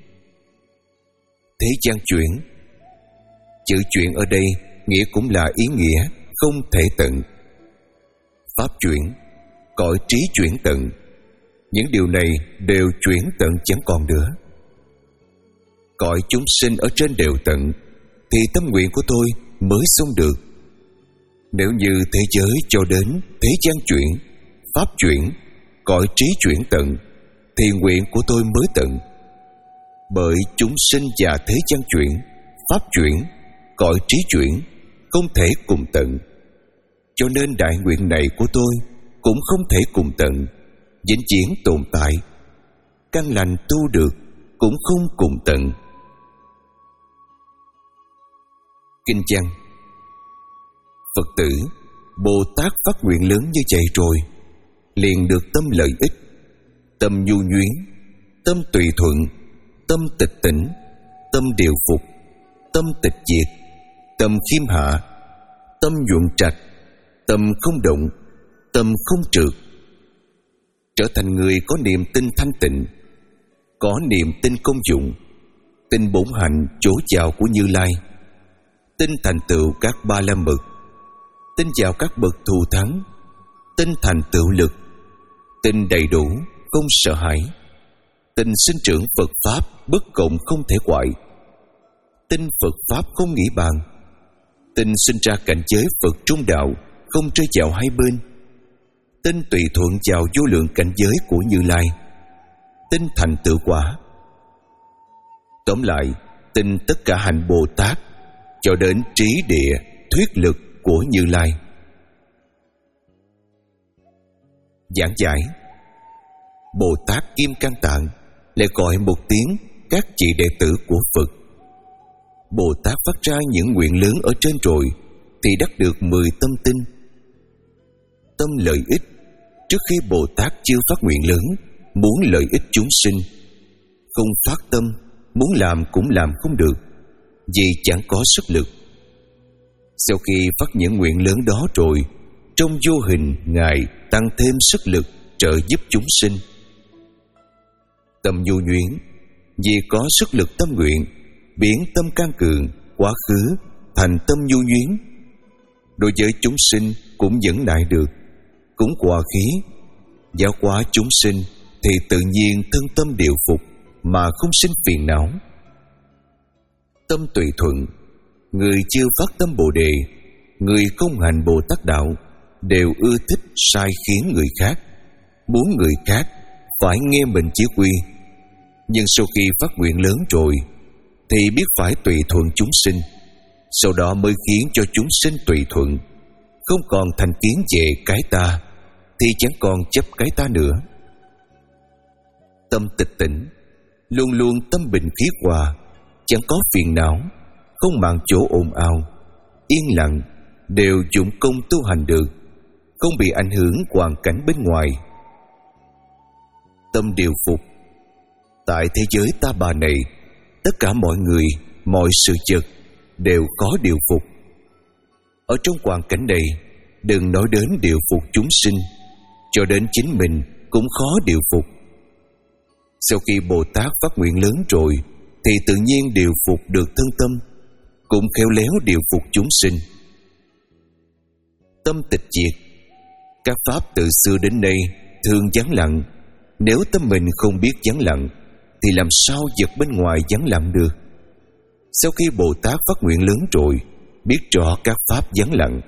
Thế gian chuyển. Chữ chuyển ở đây nghĩa cũng là ý nghĩa không thể tận. Pháp chuyển, cõi trí chuyển tận. Những điều này đều chuyển tận chẳng còn nữa. Cõi chúng sinh ở trên đều tận, thì tâm nguyện của tôi mới xong được. Nếu như thế giới cho đến thế gian chuyển, pháp chuyển, cõi trí chuyển tận, thì nguyện của tôi mới tận. Bởi chúng sinh và thế gian chuyển, pháp chuyển, cõi trí chuyển không thể cùng tận, cho nên đại nguyện này của tôi cũng không thể cùng tận, vĩnh viễn tồn tại. Căn lành tu được cũng không cùng tận. Kinh văn: Phật tử, Bồ Tát phát nguyện lớn như vậy rồi, liền được tâm lợi ích, tâm nhu nhuyến, tâm tùy thuận, tâm tịch tỉnh, tâm điều phục, tâm tịch diệt, tâm khiêm hạ, tâm nhuận trạch, tâm không động, tâm không trượt, trở thành người có niềm tin thanh tịnh, có niềm tin công dụng, tin bổn hạnh chỗ vào của Như Lai, tin thành tựu các ba la mật, tin vào các bậc thù thắng, tin thành tựu lực, tin đầy đủ, không sợ hãi, tin sinh trưởng Phật Pháp bất cộng không thể hoại, tin Phật Pháp không nghĩ bàn, tin sinh ra cảnh giới Phật trung đạo không rơi vào hai bên, tin tùy thuận vào vô lượng cảnh giới của Như Lai, tin thành tựu quả. Tóm lại, tin tất cả hạnh Bồ Tát cho đến trí địa thuyết lực của Như Lai. Giảng giải: Bồ Tát Kim Cang Tạng lại gọi một tiếng các vị đệ tử của Phật. Bồ Tát phát ra những nguyện lớn ở trên rồi thì đắc được mười tâm tinh. Tâm lợi ích. Trước khi Bồ Tát chưa phát nguyện lớn, muốn lợi ích chúng sinh, không phát tâm, muốn làm cũng làm không được, vì chẳng có sức lực. Sau khi phát những nguyện lớn đó rồi, trong vô hình Ngài tăng thêm sức lực trợ giúp chúng sinh. Tâm nhu nhuyến, vì có sức lực tâm nguyện, biến tâm can cường, quá khứ thành tâm nhu nhuyến. Đối với chúng sinh cũng nhẫn nại được, cũng hòa khí. Giáo hóa chúng sinh thì tự nhiên thân tâm điều phục mà không sinh phiền não. Tâm tùy thuận, người chưa phát tâm Bồ Đề, người không hành Bồ Tát đạo đều ưa thích sai khiến người khác, muốn người khác phải nghe mình chỉ huy. Nhưng sau khi phát nguyện lớn rồi thì biết phải tùy thuận chúng sinh, sau đó mới khiến cho chúng sinh tùy thuận, không còn thành kiến về cái ta, thì chẳng còn chấp cái ta nữa. Tâm tịch tỉnh, luôn luôn tâm bình khí hòa, chẳng có phiền não, không màng chỗ ồn ào, yên lặng, đều dụng công tu hành được, không bị ảnh hưởng hoàn cảnh bên ngoài. Tâm điều phục. Tại thế giới ta bà này, tất cả mọi người, mọi sự vật đều có điều phục. Ở trong hoàn cảnh này, đừng nói đến điều phục chúng sinh, cho đến chính mình cũng khó điều phục. Sau khi Bồ Tát phát nguyện lớn rồi, thì tự nhiên điều phục được thân tâm, cũng khéo léo điều phục chúng sinh. Tâm tịch diệt. Các pháp từ xưa đến nay thường vắng lặng. Nếu tâm mình không biết vắng lặng, thì làm sao vật bên ngoài vắng lặng được? Sau khi Bồ Tát phát nguyện lớn rồi, biết rõ các pháp vắng lặng.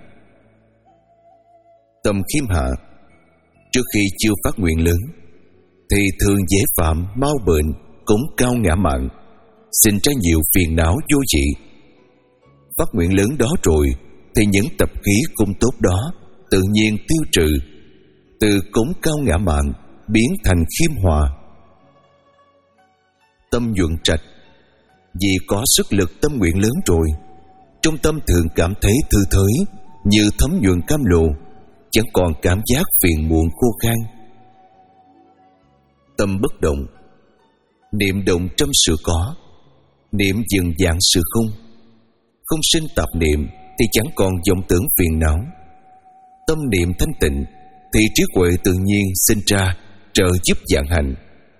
Tâm khiêm hạ. Trước khi chưa phát nguyện lớn, thì thường dễ phạm, mau bệnh, cũng cao ngã mạn, sinh ra nhiều phiền não vô vị. Phát nguyện lớn đó rồi, thì những tập khí không tốt đó tự nhiên tiêu trừ, từ cống cao ngã mạn biến thành khiêm hòa. Tâm nhuận trạch. Vì có sức lực tâm nguyện lớn rồi, trong tâm thường cảm thấy thư thới, như thấm nhuận cam lộ, chẳng còn cảm giác phiền muộn khô khan. Tâm bất động. Niệm động trong sự có, niệm dừng dạng sự không. Không sinh tạp niệm thì chẳng còn vọng tưởng phiền não. Tâm niệm thanh tịnh thì trí huệ tự nhiên sinh ra, trợ giúp vạn hành.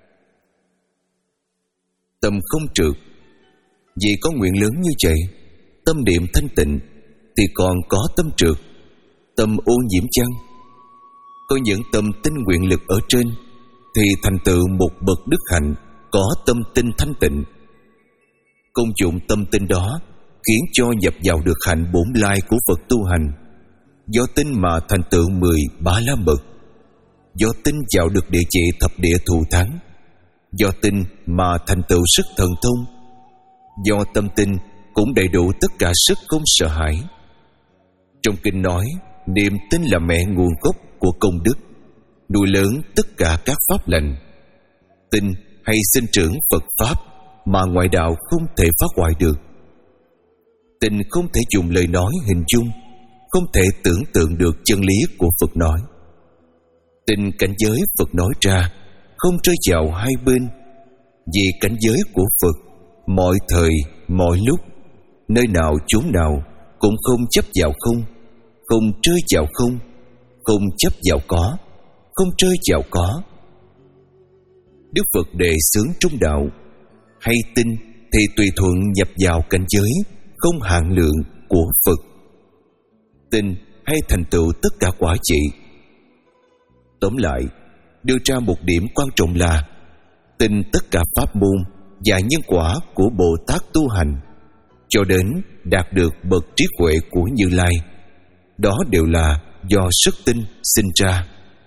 Tâm không trượt. Vì có nguyện lớn như vậy, tâm niệm thanh tịnh thì còn có tâm trượt, tâm ô nhiễm chăng? Có những tâm tinh nguyện lực ở trên thì thành tựu một bậc đức hạnh, có tâm tinh thanh tịnh. Công dụng tâm tinh đó khiến cho nhập vào được hạnh bổn lai của Phật tu hành. Do tinh mà thành tựu mười bá la mật, do tinh vào được địa chỉ thập địa thù thắng, do tinh mà thành tựu sức thần thông, do tâm tinh cũng đầy đủ tất cả sức không sợ hãi. Trong kinh nói, niềm tin là mẹ nguồn gốc của công đức, nuôi lớn tất cả các pháp lành. Tin hay sinh trưởng Phật pháp mà ngoại đạo không thể phá hoại được. Tin không thể dùng lời nói hình dung, không thể tưởng tượng được chân lý của Phật nói. Tin cảnh giới Phật nói ra không rơi vào hai bên, vì cảnh giới của Phật mọi thời, mọi lúc, nơi nào chốn nào cũng không chấp vào không, không rơi vào không, không chấp vào có, không rơi vào có. Đức Phật đề xướng trung đạo, hay tin thì tùy thuận nhập vào cảnh giới không hạn lượng của Phật. Tin hay thành tựu tất cả quả trị. Tóm lại, đưa ra một điểm quan trọng là tin tất cả pháp môn và nhân quả của Bồ Tát tu hành, cho đến đạt được bậc trí huệ của Như Lai. Đó đều là do sức tin sinh ra.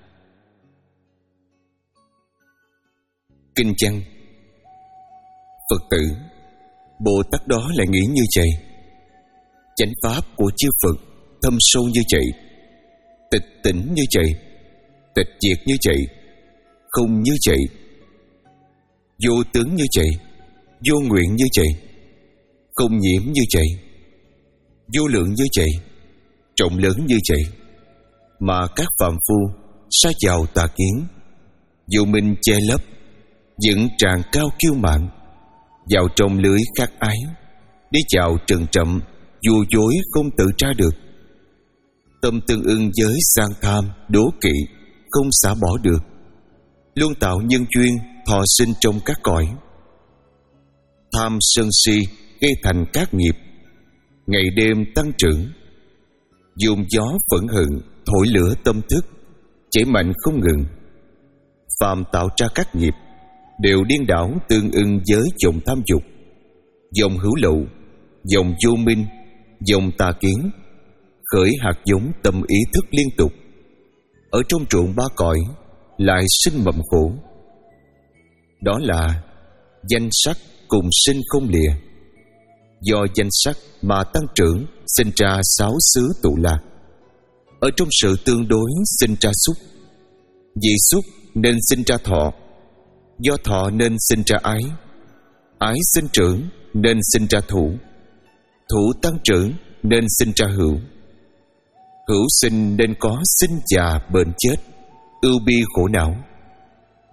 Kinh văn. Phật tử, Bồ Tát đó lại nghĩ như vậy. Chánh pháp của chư Phật thâm sâu như vậy, tịch tỉnh như vậy, tịch diệt như vậy, không như vậy, vô tướng như vậy, vô nguyện như vậy, không nhiễm như vậy, vô lượng như vậy, rộng lớn như vậy, mà các phàm phu sa vào tà kiến, vô minh che lấp, dựng tràng cao kiêu mạn, vào trong lưới khắc ái, đi vào trần trậm, vô dối không tự tra được. Tâm tương ưng với sang tham, đố kỵ, không xả bỏ được, luôn tạo nhân duyên thọ sinh trong các cõi. Tham sân si gây thành các nghiệp, ngày đêm tăng trưởng. Dùng gió phẫn hận thổi lửa tâm thức, chảy mạnh không ngừng. Phàm tạo ra các nghiệp đều điên đảo tương ưng với dòng tham dục, dòng hữu lậu, dòng vô minh, dòng tà kiến, khởi hạt giống tâm ý thức liên tục. Ở trong ruộng ba cõi lại sinh mầm khổ. Đó là danh sắc cùng sinh không lìa. Do danh sắc mà tăng trưởng, sinh ra sáu xứ tụ lạc. Ở trong sự tương đối sinh ra xúc. Vì xúc nên sinh ra thọ, do thọ nên sinh ra ái, ái sinh trưởng nên sinh ra thủ, thủ tăng trưởng nên sinh ra hữu, hữu sinh nên có sinh già bệnh chết, ưu bi khổ não.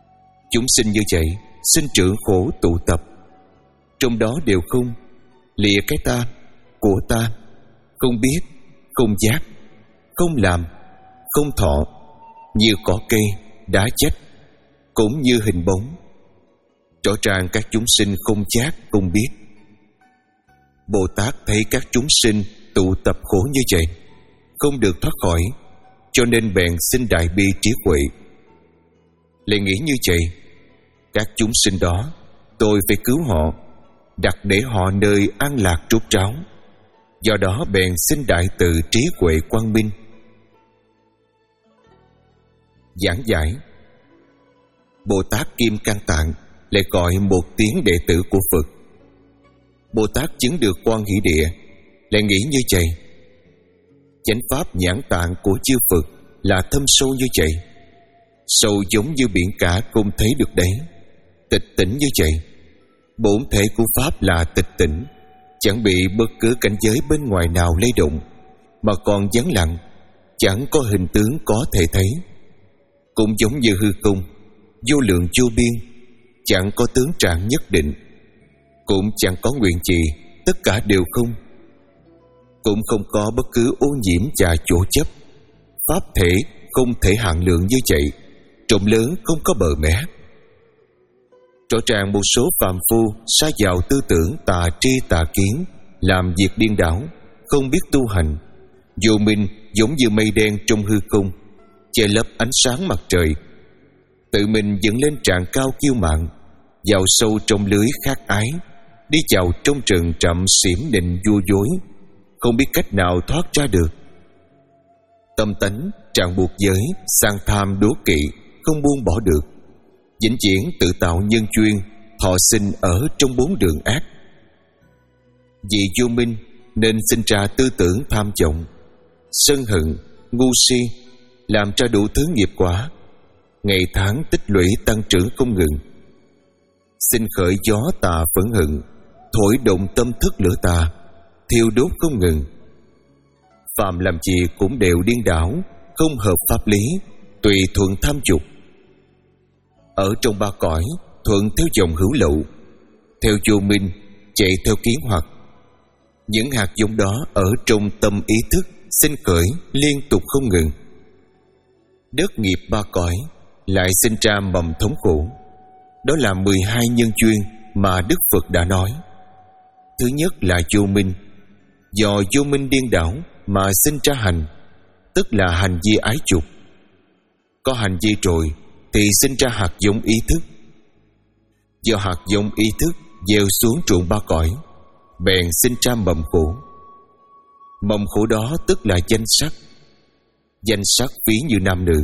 Chúng sinh như vậy sinh trưởng khổ tụ tập, trong đó đều không lìa cái ta, của ta, không biết, không giác, không làm, không thọ, như cỏ cây, đá chách, cũng như hình bóng. Rõ ràng các chúng sinh không giác, không biết. Bồ Tát thấy các chúng sinh tụ tập khổ như vậy, không được thoát khỏi, cho nên bèn sinh đại bi trí huệ. Lại nghĩ như vậy, các chúng sinh đó tôi phải cứu họ, đặt để họ nơi an lạc rốt ráo. Do đó bèn sinh đại từ trí huệ quang minh. Giảng giải. Bồ Tát Kim Cang Tạng lại gọi một tiếng đệ tử của Phật. Bồ Tát chứng được Quan Hỷ Địa lại nghĩ như vậy. Chánh pháp nhãn tạng của chư Phật là thâm sâu như vậy, sâu giống như biển cả không thấy được đấy, tịch tỉnh như vậy. Bổn thể của pháp là tịch tỉnh, chẳng bị bất cứ cảnh giới bên ngoài nào lay động, mà còn vắng lặng, chẳng có hình tướng có thể thấy. Cũng giống như hư không, vô lượng vô biên, chẳng có tướng trạng nhất định, cũng chẳng có nguyện gì, tất cả đều không. Cũng không có bất cứ ô nhiễm và chỗ chấp. Pháp thể không thể hạn lượng như vậy, rộng lớn không có bờ mé. Rõ ràng một số phàm phu sa vào tư tưởng tà tri tà kiến, làm việc điên đảo, không biết tu hành, vô minh giống như mây đen trong hư không, che lấp ánh sáng mặt trời. Tự mình dựng lên trạng cao kiêu mạn, vào sâu trong lưới khát ái, đi vào trong rừng trầm xỉm nịnh vua dối, không biết cách nào thoát ra được. Tâm tánh ràng buộc giới sang tham đố kỵ, không buông bỏ được, vĩnh viễn tự tạo nhân duyên, thọ sinh ở trong bốn đường ác. Vì vô minh nên sinh ra tư tưởng tham vọng, sân hận, ngu si, làm ra đủ thứ nghiệp quả, ngày tháng tích lũy tăng trưởng không ngừng. Sinh khởi gió tà phẫn hận, thổi động tâm thức lửa tà, thiêu đốt không ngừng. Phàm làm gì cũng đều điên đảo, không hợp pháp lý, tùy thuận tham dục. Ở trong ba cõi, thuận theo dòng hữu lậu, theo vô minh, chạy theo kiến hoặc. Những hạt giống đó ở trong tâm ý thức sinh khởi liên tục không ngừng. Đất nghiệp ba cõi lại sinh ra mầm thống khổ. Đó là mười hai nhân duyên mà Đức Phật đã nói. Thứ nhất là vô minh. Do vô minh điên đảo mà sinh ra hành, tức là hành vi ái dục. Có hành vi rồi thì sinh ra hạt giống ý thức. Do hạt giống ý thức gieo xuống ruộng ba cõi, bèn sinh ra mầm khổ. Mầm khổ đó tức là danh sắc. Danh sắc ví như nam nữ.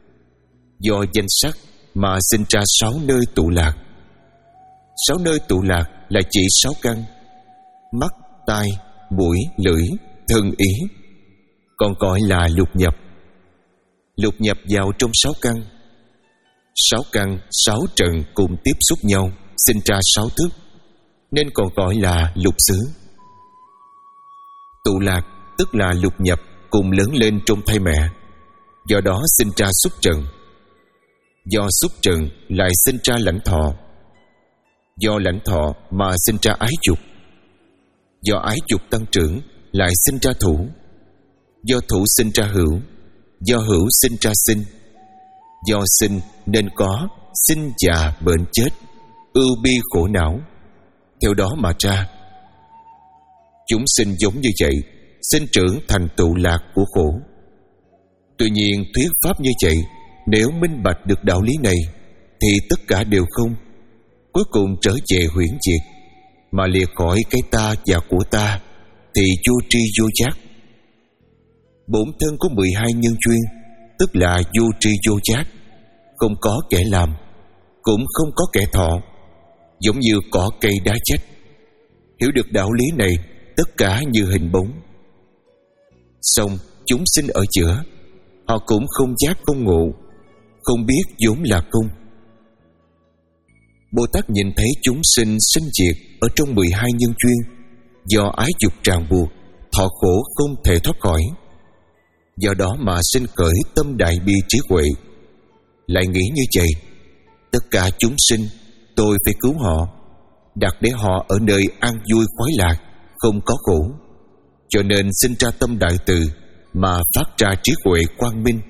Do danh sắc mà sinh ra sáu nơi tụ lạc. Sáu nơi tụ lạc là chỉ sáu căn: mắt, tai, mũi, lưỡi, thân, ý, còn gọi là lục nhập. Lục nhập vào trong sáu căn. Sáu căn, sáu trần cùng tiếp xúc nhau, sinh ra sáu thức, nên còn gọi là lục xứ. Tụ lạc tức là lục nhập cùng lớn lên trong thai mẹ, do đó sinh ra xúc trần. Do xúc trần lại sinh ra lãnh thọ. Do lãnh thọ mà sinh ra ái dục. Do ái dục tăng trưởng lại sinh ra thủ. Do thủ sinh ra hữu. Do hữu sinh ra sinh. Do sinh nên có sinh già bệnh chết, ưu bi khổ não, theo đó mà ra. Chúng sinh giống như vậy, sinh trưởng thành tụ lạc của khổ. Tuy nhiên thuyết pháp như vậy, nếu minh bạch được đạo lý này, thì tất cả đều không, cuối cùng trở về huyễn diệt, mà liệt khỏi cái ta và của ta, thì vô tri vô giác. Bổn thân có mười hai nhân duyên, tức là vô tri vô giác, không có kẻ làm, cũng không có kẻ thọ, giống như cỏ cây đá chách. Hiểu được đạo lý này, tất cả như hình bóng. Song chúng sinh ở giữa, họ cũng không giác không ngộ, không biết vốn là không. Bồ Tát nhìn thấy chúng sinh sinh diệt ở trong mười hai nhân duyên, do ái dục ràng buộc, thọ khổ không thể thoát khỏi. Do đó mà sinh khởi tâm đại bi trí huệ. Lại nghĩ như vậy, Tất cả chúng sinh tôi phải cứu họ, đặt để họ ở nơi an vui khoái lạc, không có khổ. Cho nên sinh ra tâm đại từ mà phát ra trí huệ quang minh.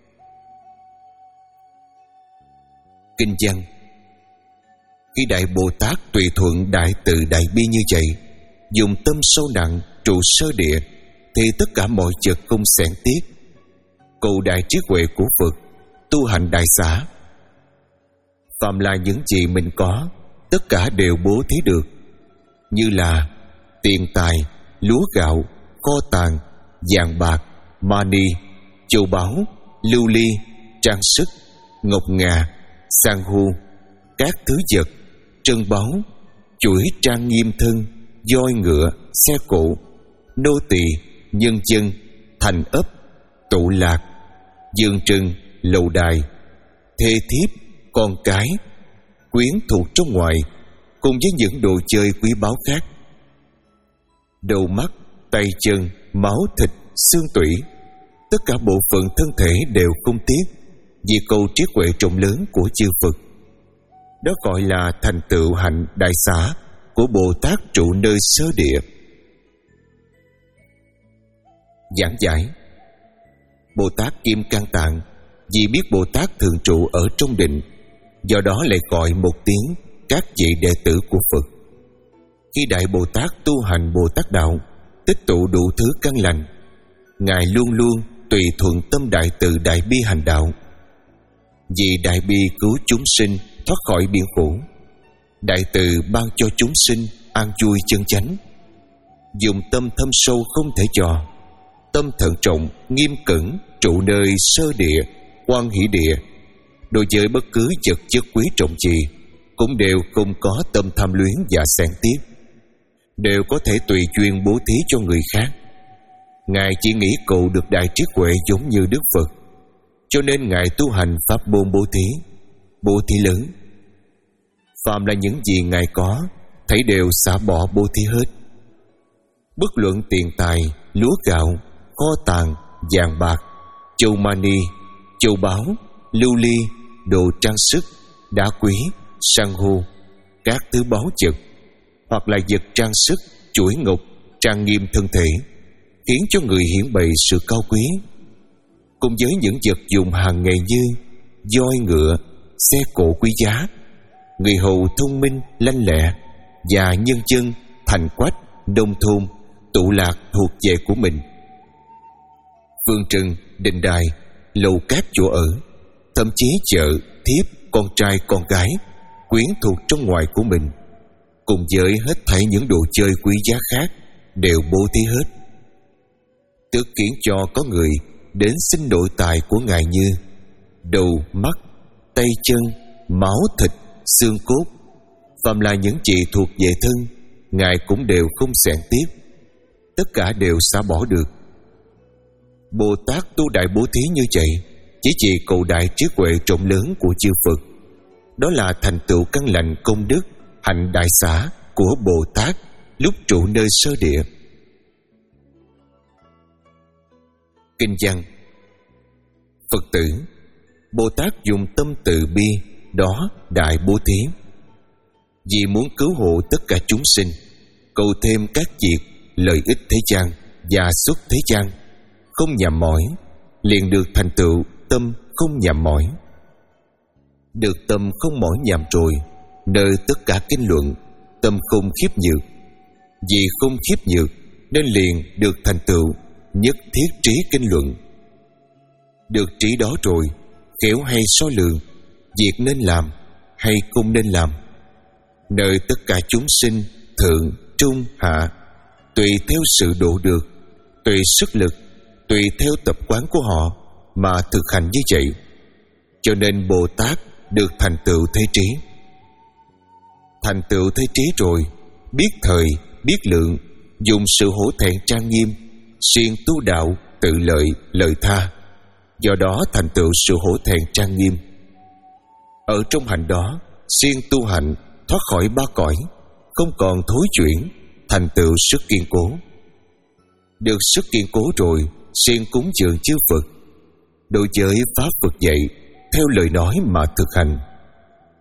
Kinh văn: khi Đại Bồ Tát tùy thuận đại từ đại bi như vậy, dùng tâm sâu nặng trụ sơ địa, thì tất cả mọi vật không xẻn tiếc. Cầu đại trí huệ của Phật, tu hành đại xả. Phàm là những gì mình có, tất cả đều bố thí được, như là tiền tài, lúa gạo, kho tàng, vàng bạc, mani, châu báu, lưu ly, trang sức, ngọc ngà, san hô, các thứ vật, trân báu, chuỗi trang nghiêm thân, voi ngựa, xe cộ, nô tỳ, nhân dân, thành ấp, tụ lạc, dương trưng, lầu đài, thê thiếp, con cái, quyến thuộc trong ngoài, cùng với những đồ chơi quý báu khác. Đầu mắt, tay chân, máu thịt, xương tủy, tất cả bộ phận thân thể đều không tiếc, vì cầu trí huệ rộng lớn của chư Phật. Đó gọi là thành tựu hạnh đại xả của Bồ Tát trụ nơi sơ địa. Giảng giải: Bồ Tát Kim Cang Tạng vì biết Bồ Tát thường trụ ở trong định, do đó lại gọi một tiếng các vị đệ tử của Phật. Khi Đại Bồ Tát tu hành Bồ Tát đạo, tích tụ đủ thứ căn lành, Ngài luôn luôn tùy thuận tâm đại từ đại bi hành đạo. Vì đại bi cứu chúng sinh thoát khỏi biển khổ, đại từ ban cho chúng sinh an vui chân chánh. Dùng tâm thâm sâu không thể dò, tâm thận trọng nghiêm cẩn trụ nơi sơ địa, quan hỷ địa. Đối với bất cứ vật chất quý trọng gì, cũng đều không có tâm tham luyến và xẻn tiếc, đều có thể tùy duyên bố thí cho người khác. Ngài chỉ nghĩ cầu được đại trí huệ giống như Đức Phật, cho nên Ngài tu hành pháp môn bố thí, bố thí lớn. Phàm là những gì Ngài có, thấy đều xả bỏ bố thí hết. Bất luận tiền tài, lúa gạo, kho tàng, vàng bạc, châu mani, châu báu, lưu ly, đồ trang sức, đá quý, san hô, các thứ báu vật, hoặc là vật trang sức, chuỗi ngọc, trang nghiêm thân thể, khiến cho người hiển bày sự cao quý. Cùng với những vật dùng hàng ngày như voi ngựa, xe cộ quý giá, người hầu thông minh lanh lẹ, và nhân dân thành quách, nông thôn, tụ lạc thuộc về của mình. Phương trần, đình đài, lầu cát chỗ ở, thậm chí vợ, thiếp, con trai, con gái, quyến thuộc trong ngoài của mình, cùng với hết thảy những đồ chơi quý giá khác, đều bố thí hết. Tức khiến cho có người đến xin nội tài của Ngài như đầu, mắt, tay chân, máu thịt, xương cốt. Phàm là những gì thuộc về thân, Ngài cũng đều không xẻn tiếc, tất cả đều xả bỏ được. Bồ Tát tu đại bố thí như vậy, chỉ chỉ cầu đại trí huệ rộng lớn của chư Phật. Đó là thành tựu căn lành công đức hạnh đại xả của Bồ Tát lúc trụ nơi sơ địa. Kinh văn: Phật tử, Bồ Tát dùng tâm từ bi đó đại bố thí, vì muốn cứu hộ tất cả chúng sinh, cầu thêm các việc lợi ích thế gian và xuất thế gian, không nhằm mỏi, liền được thành tựu tâm không nhằm mỏi. Được tâm không mỏi nhằm rồi, nơi tất cả kinh luận, tâm không khiếp nhược. Vì không khiếp nhược nên liền được thành tựu nhất thiết trí kinh luận. Được trí đó rồi, khéo hay so lường việc nên làm hay không nên làm, nơi tất cả chúng sinh thượng, trung, hạ, tùy theo sự độ được, tùy sức lực, tùy theo tập quán của họ mà thực hành như vậy. Cho nên Bồ Tát được thành tựu thế trí. Thành tựu thế trí rồi, biết thời, biết lượng, dùng sự hổ thẹn trang nghiêm, siêng tu đạo, tự lợi, lợi tha, do đó thành tựu sự hổ thẹn trang nghiêm. Ở trong hành đó, siêng tu hành, thoát khỏi ba cõi, không còn thối chuyển, thành tựu sức kiên cố. Được sức kiên cố rồi, siêng cúng dường chư Phật, đối với pháp Phật dạy, theo lời nói mà thực hành.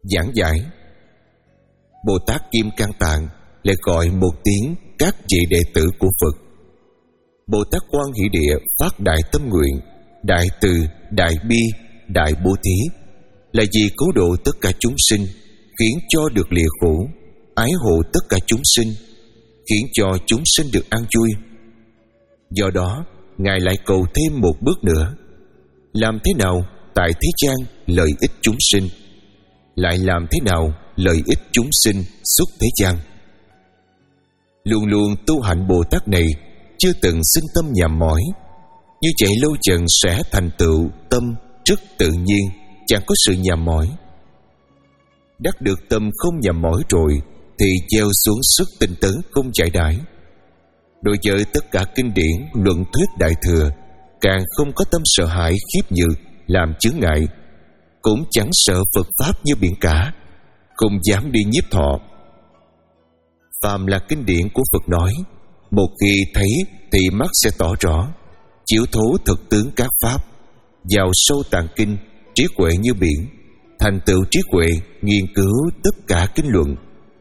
giảng giải. Bồ Tát Kim Cang Tạng lại gọi một tiếng các vị đệ tử của Phật. Bồ Tát Quan Hỷ Địa phát đại tâm nguyện, đại từ, đại bi, đại bố thí, là vì cứu độ tất cả chúng sinh, khiến cho được lìa khổ, ái hộ tất cả chúng sinh, khiến cho chúng sinh được an vui. Do đó, Ngài lại cầu thêm một bước nữa: làm thế nào tại thế gian lợi ích chúng sinh, lại làm thế nào lợi ích chúng sinh xuất thế gian. Luôn luôn tu hạnh Bồ Tát này chưa từng sinh tâm nhàm mỏi. Như vậy lâu dần sẽ thành tựu tâm rất tự nhiên, chẳng có sự nhàm mỏi. Đắc được tâm không nhàm mỏi rồi thì gieo xuống sức tinh tấn không giải đãi. Đối với tất cả kinh điển luận thuyết đại thừa, càng không có tâm sợ hãi khiếp nhược làm chướng ngại, cũng chẳng sợ Phật pháp như biển cả, không dám đi nhiếp thọ. Phàm là kinh điển của Phật nói, một khi thấy thì mắt sẽ tỏ rõ, chiếu thấu thực tướng các pháp, vào sâu tạng kinh, trí huệ như biển, thành tựu trí huệ nghiên cứu tất cả kinh luận.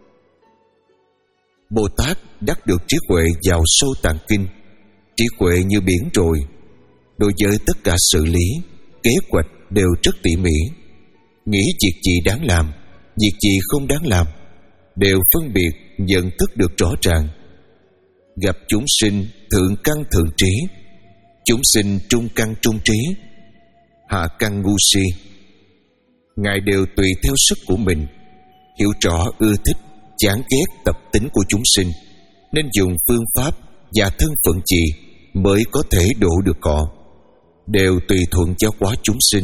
Bồ Tát đắc được trí huệ vào sâu tạng kinh, trí huệ như biển rồi, đối với tất cả sự lý, kế hoạch đều rất tỉ mỉ, nghĩ việc gì đáng làm, việc gì không đáng làm, đều phân biệt nhận thức được rõ ràng. Gặp chúng sinh thượng căn thượng trí, chúng sinh trung căn trung trí, hạ căn ngu si, Ngài đều tùy theo sức của mình, hiểu rõ ưa thích, chán ghét tập tính của chúng sinh, nên dùng phương pháp và thân phận gì mới có thể độ được họ, đều tùy thuận cho quá chúng sinh.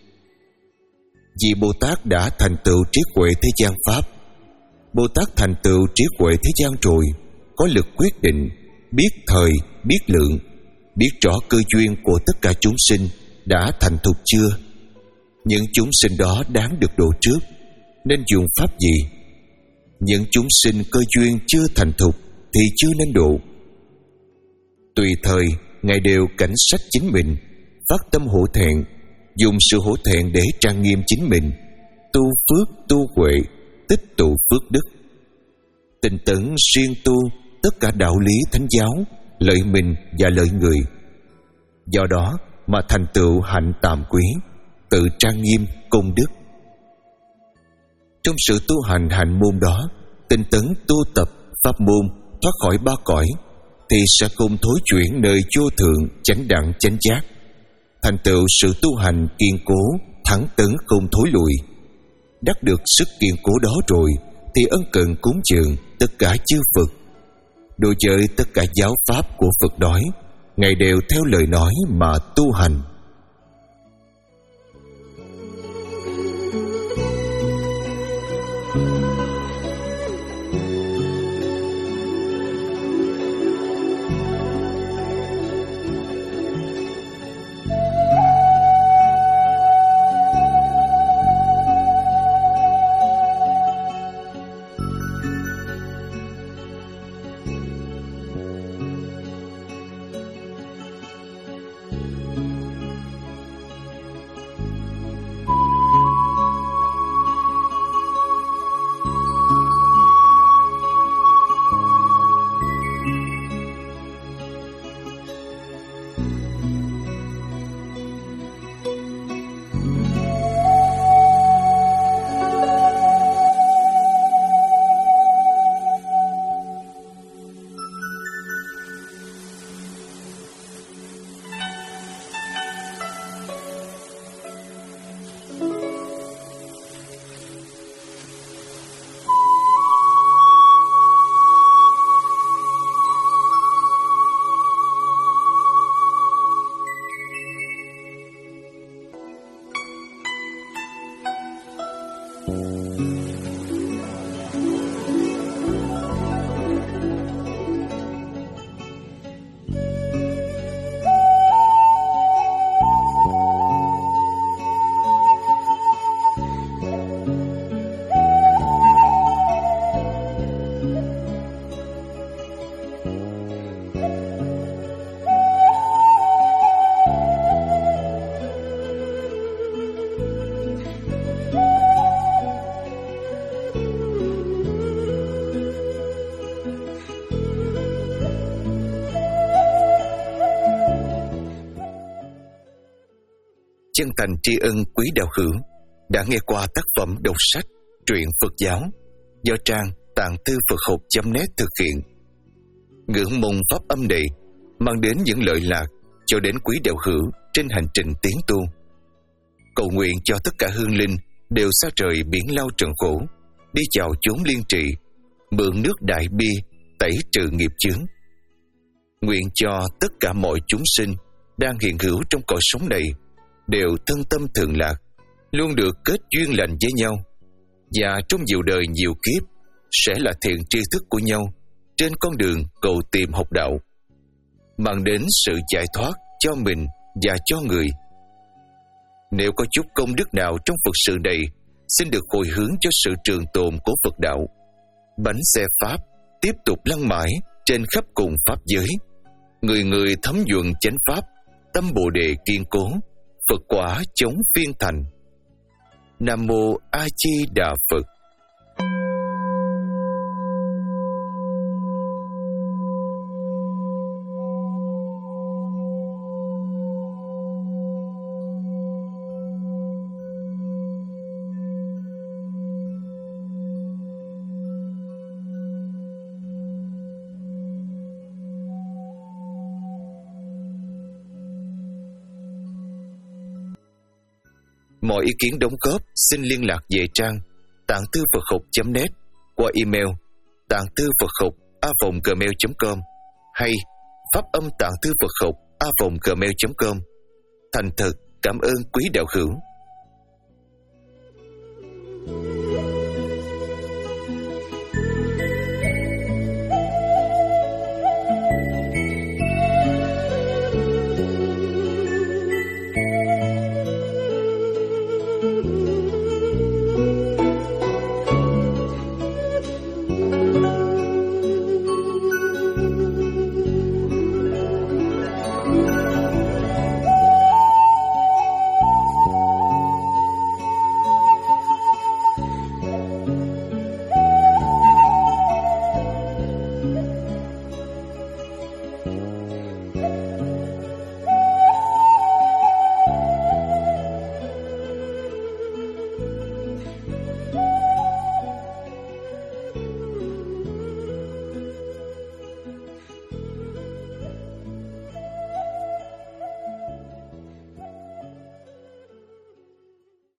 Vì Bồ Tát đã thành tựu trí huệ thế gian pháp, Bồ Tát thành tựu trí huệ thế gian rồi, có lực quyết định, biết thời, biết lượng, biết rõ cơ duyên của tất cả chúng sinh đã thành thục chưa, những chúng sinh đó đáng được độ trước, nên dùng pháp gì. Những chúng sinh cơ duyên chưa thành thục thì chưa nên độ. Tùy thời Ngài đều cảnh sách chính mình, phát tâm hổ thẹn, dùng sự hổ thẹn để trang nghiêm chính mình, tu phước tu huệ, tích tụ phước đức, tinh tấn siêng tu tất cả đạo lý thánh giáo, lợi mình và lợi người. Do đó mà thành tựu hạnh tàm quý, tự trang nghiêm công đức. Trong sự tu hành hạnh môn đó, tinh tấn tu tập pháp môn thoát khỏi ba cõi, thì sẽ không thối chuyển nơi vô thượng chánh đẳng chánh giác, thành tựu sự tu hành kiên cố, thẳng tấn không thối lùi. Đắc được sức kiên cố đó rồi thì ân cần cúng dường tất cả chư Phật. Đối với tất cả giáo pháp của Phật nói, Ngài đều theo lời nói mà tu hành. chân thành tri ân quý đạo hữu đã nghe qua tác phẩm đọc sách truyện Phật giáo do trang tạng thư Phật học chấm net thực hiện. Ngưỡng mong pháp âm này mang đến những lợi lạc cho đến quý đạo hữu trên hành trình tiến tu. Cầu nguyện cho tất cả hương linh đều xa rời biển lao trần khổ, đi vào chốn liên trị, mượn nước đại bi tẩy trừ nghiệp chướng. Nguyện cho tất cả mọi chúng sinh đang hiện hữu trong cõi sống này đều thân tâm thường lạc, luôn được kết duyên lành với nhau, và trong nhiều đời nhiều kiếp sẽ là thiện tri thức của nhau trên con đường cầu tìm học đạo, mang đến sự giải thoát cho mình và cho người. Nếu có chút công đức nào trong Phật sự này, xin được hồi hướng cho sự trường tồn của Phật đạo. Bánh xe Pháp tiếp tục lăn mãi trên khắp cùng Pháp giới. Người người thấm nhuần chánh Pháp, tâm Bồ Đề kiên cố, Phật quả chống phiên thành. Nam Mô A Di Đà Phật. Mọi ý kiến đóng góp xin liên lạc về trang tạng thư Phật học chấm net qua email tạng thư Phật học a vòng gmail chấm com hay pháp âm tạng thư Phật học a vòng gmail chấm com. Thành thật cảm ơn quý đạo hữu.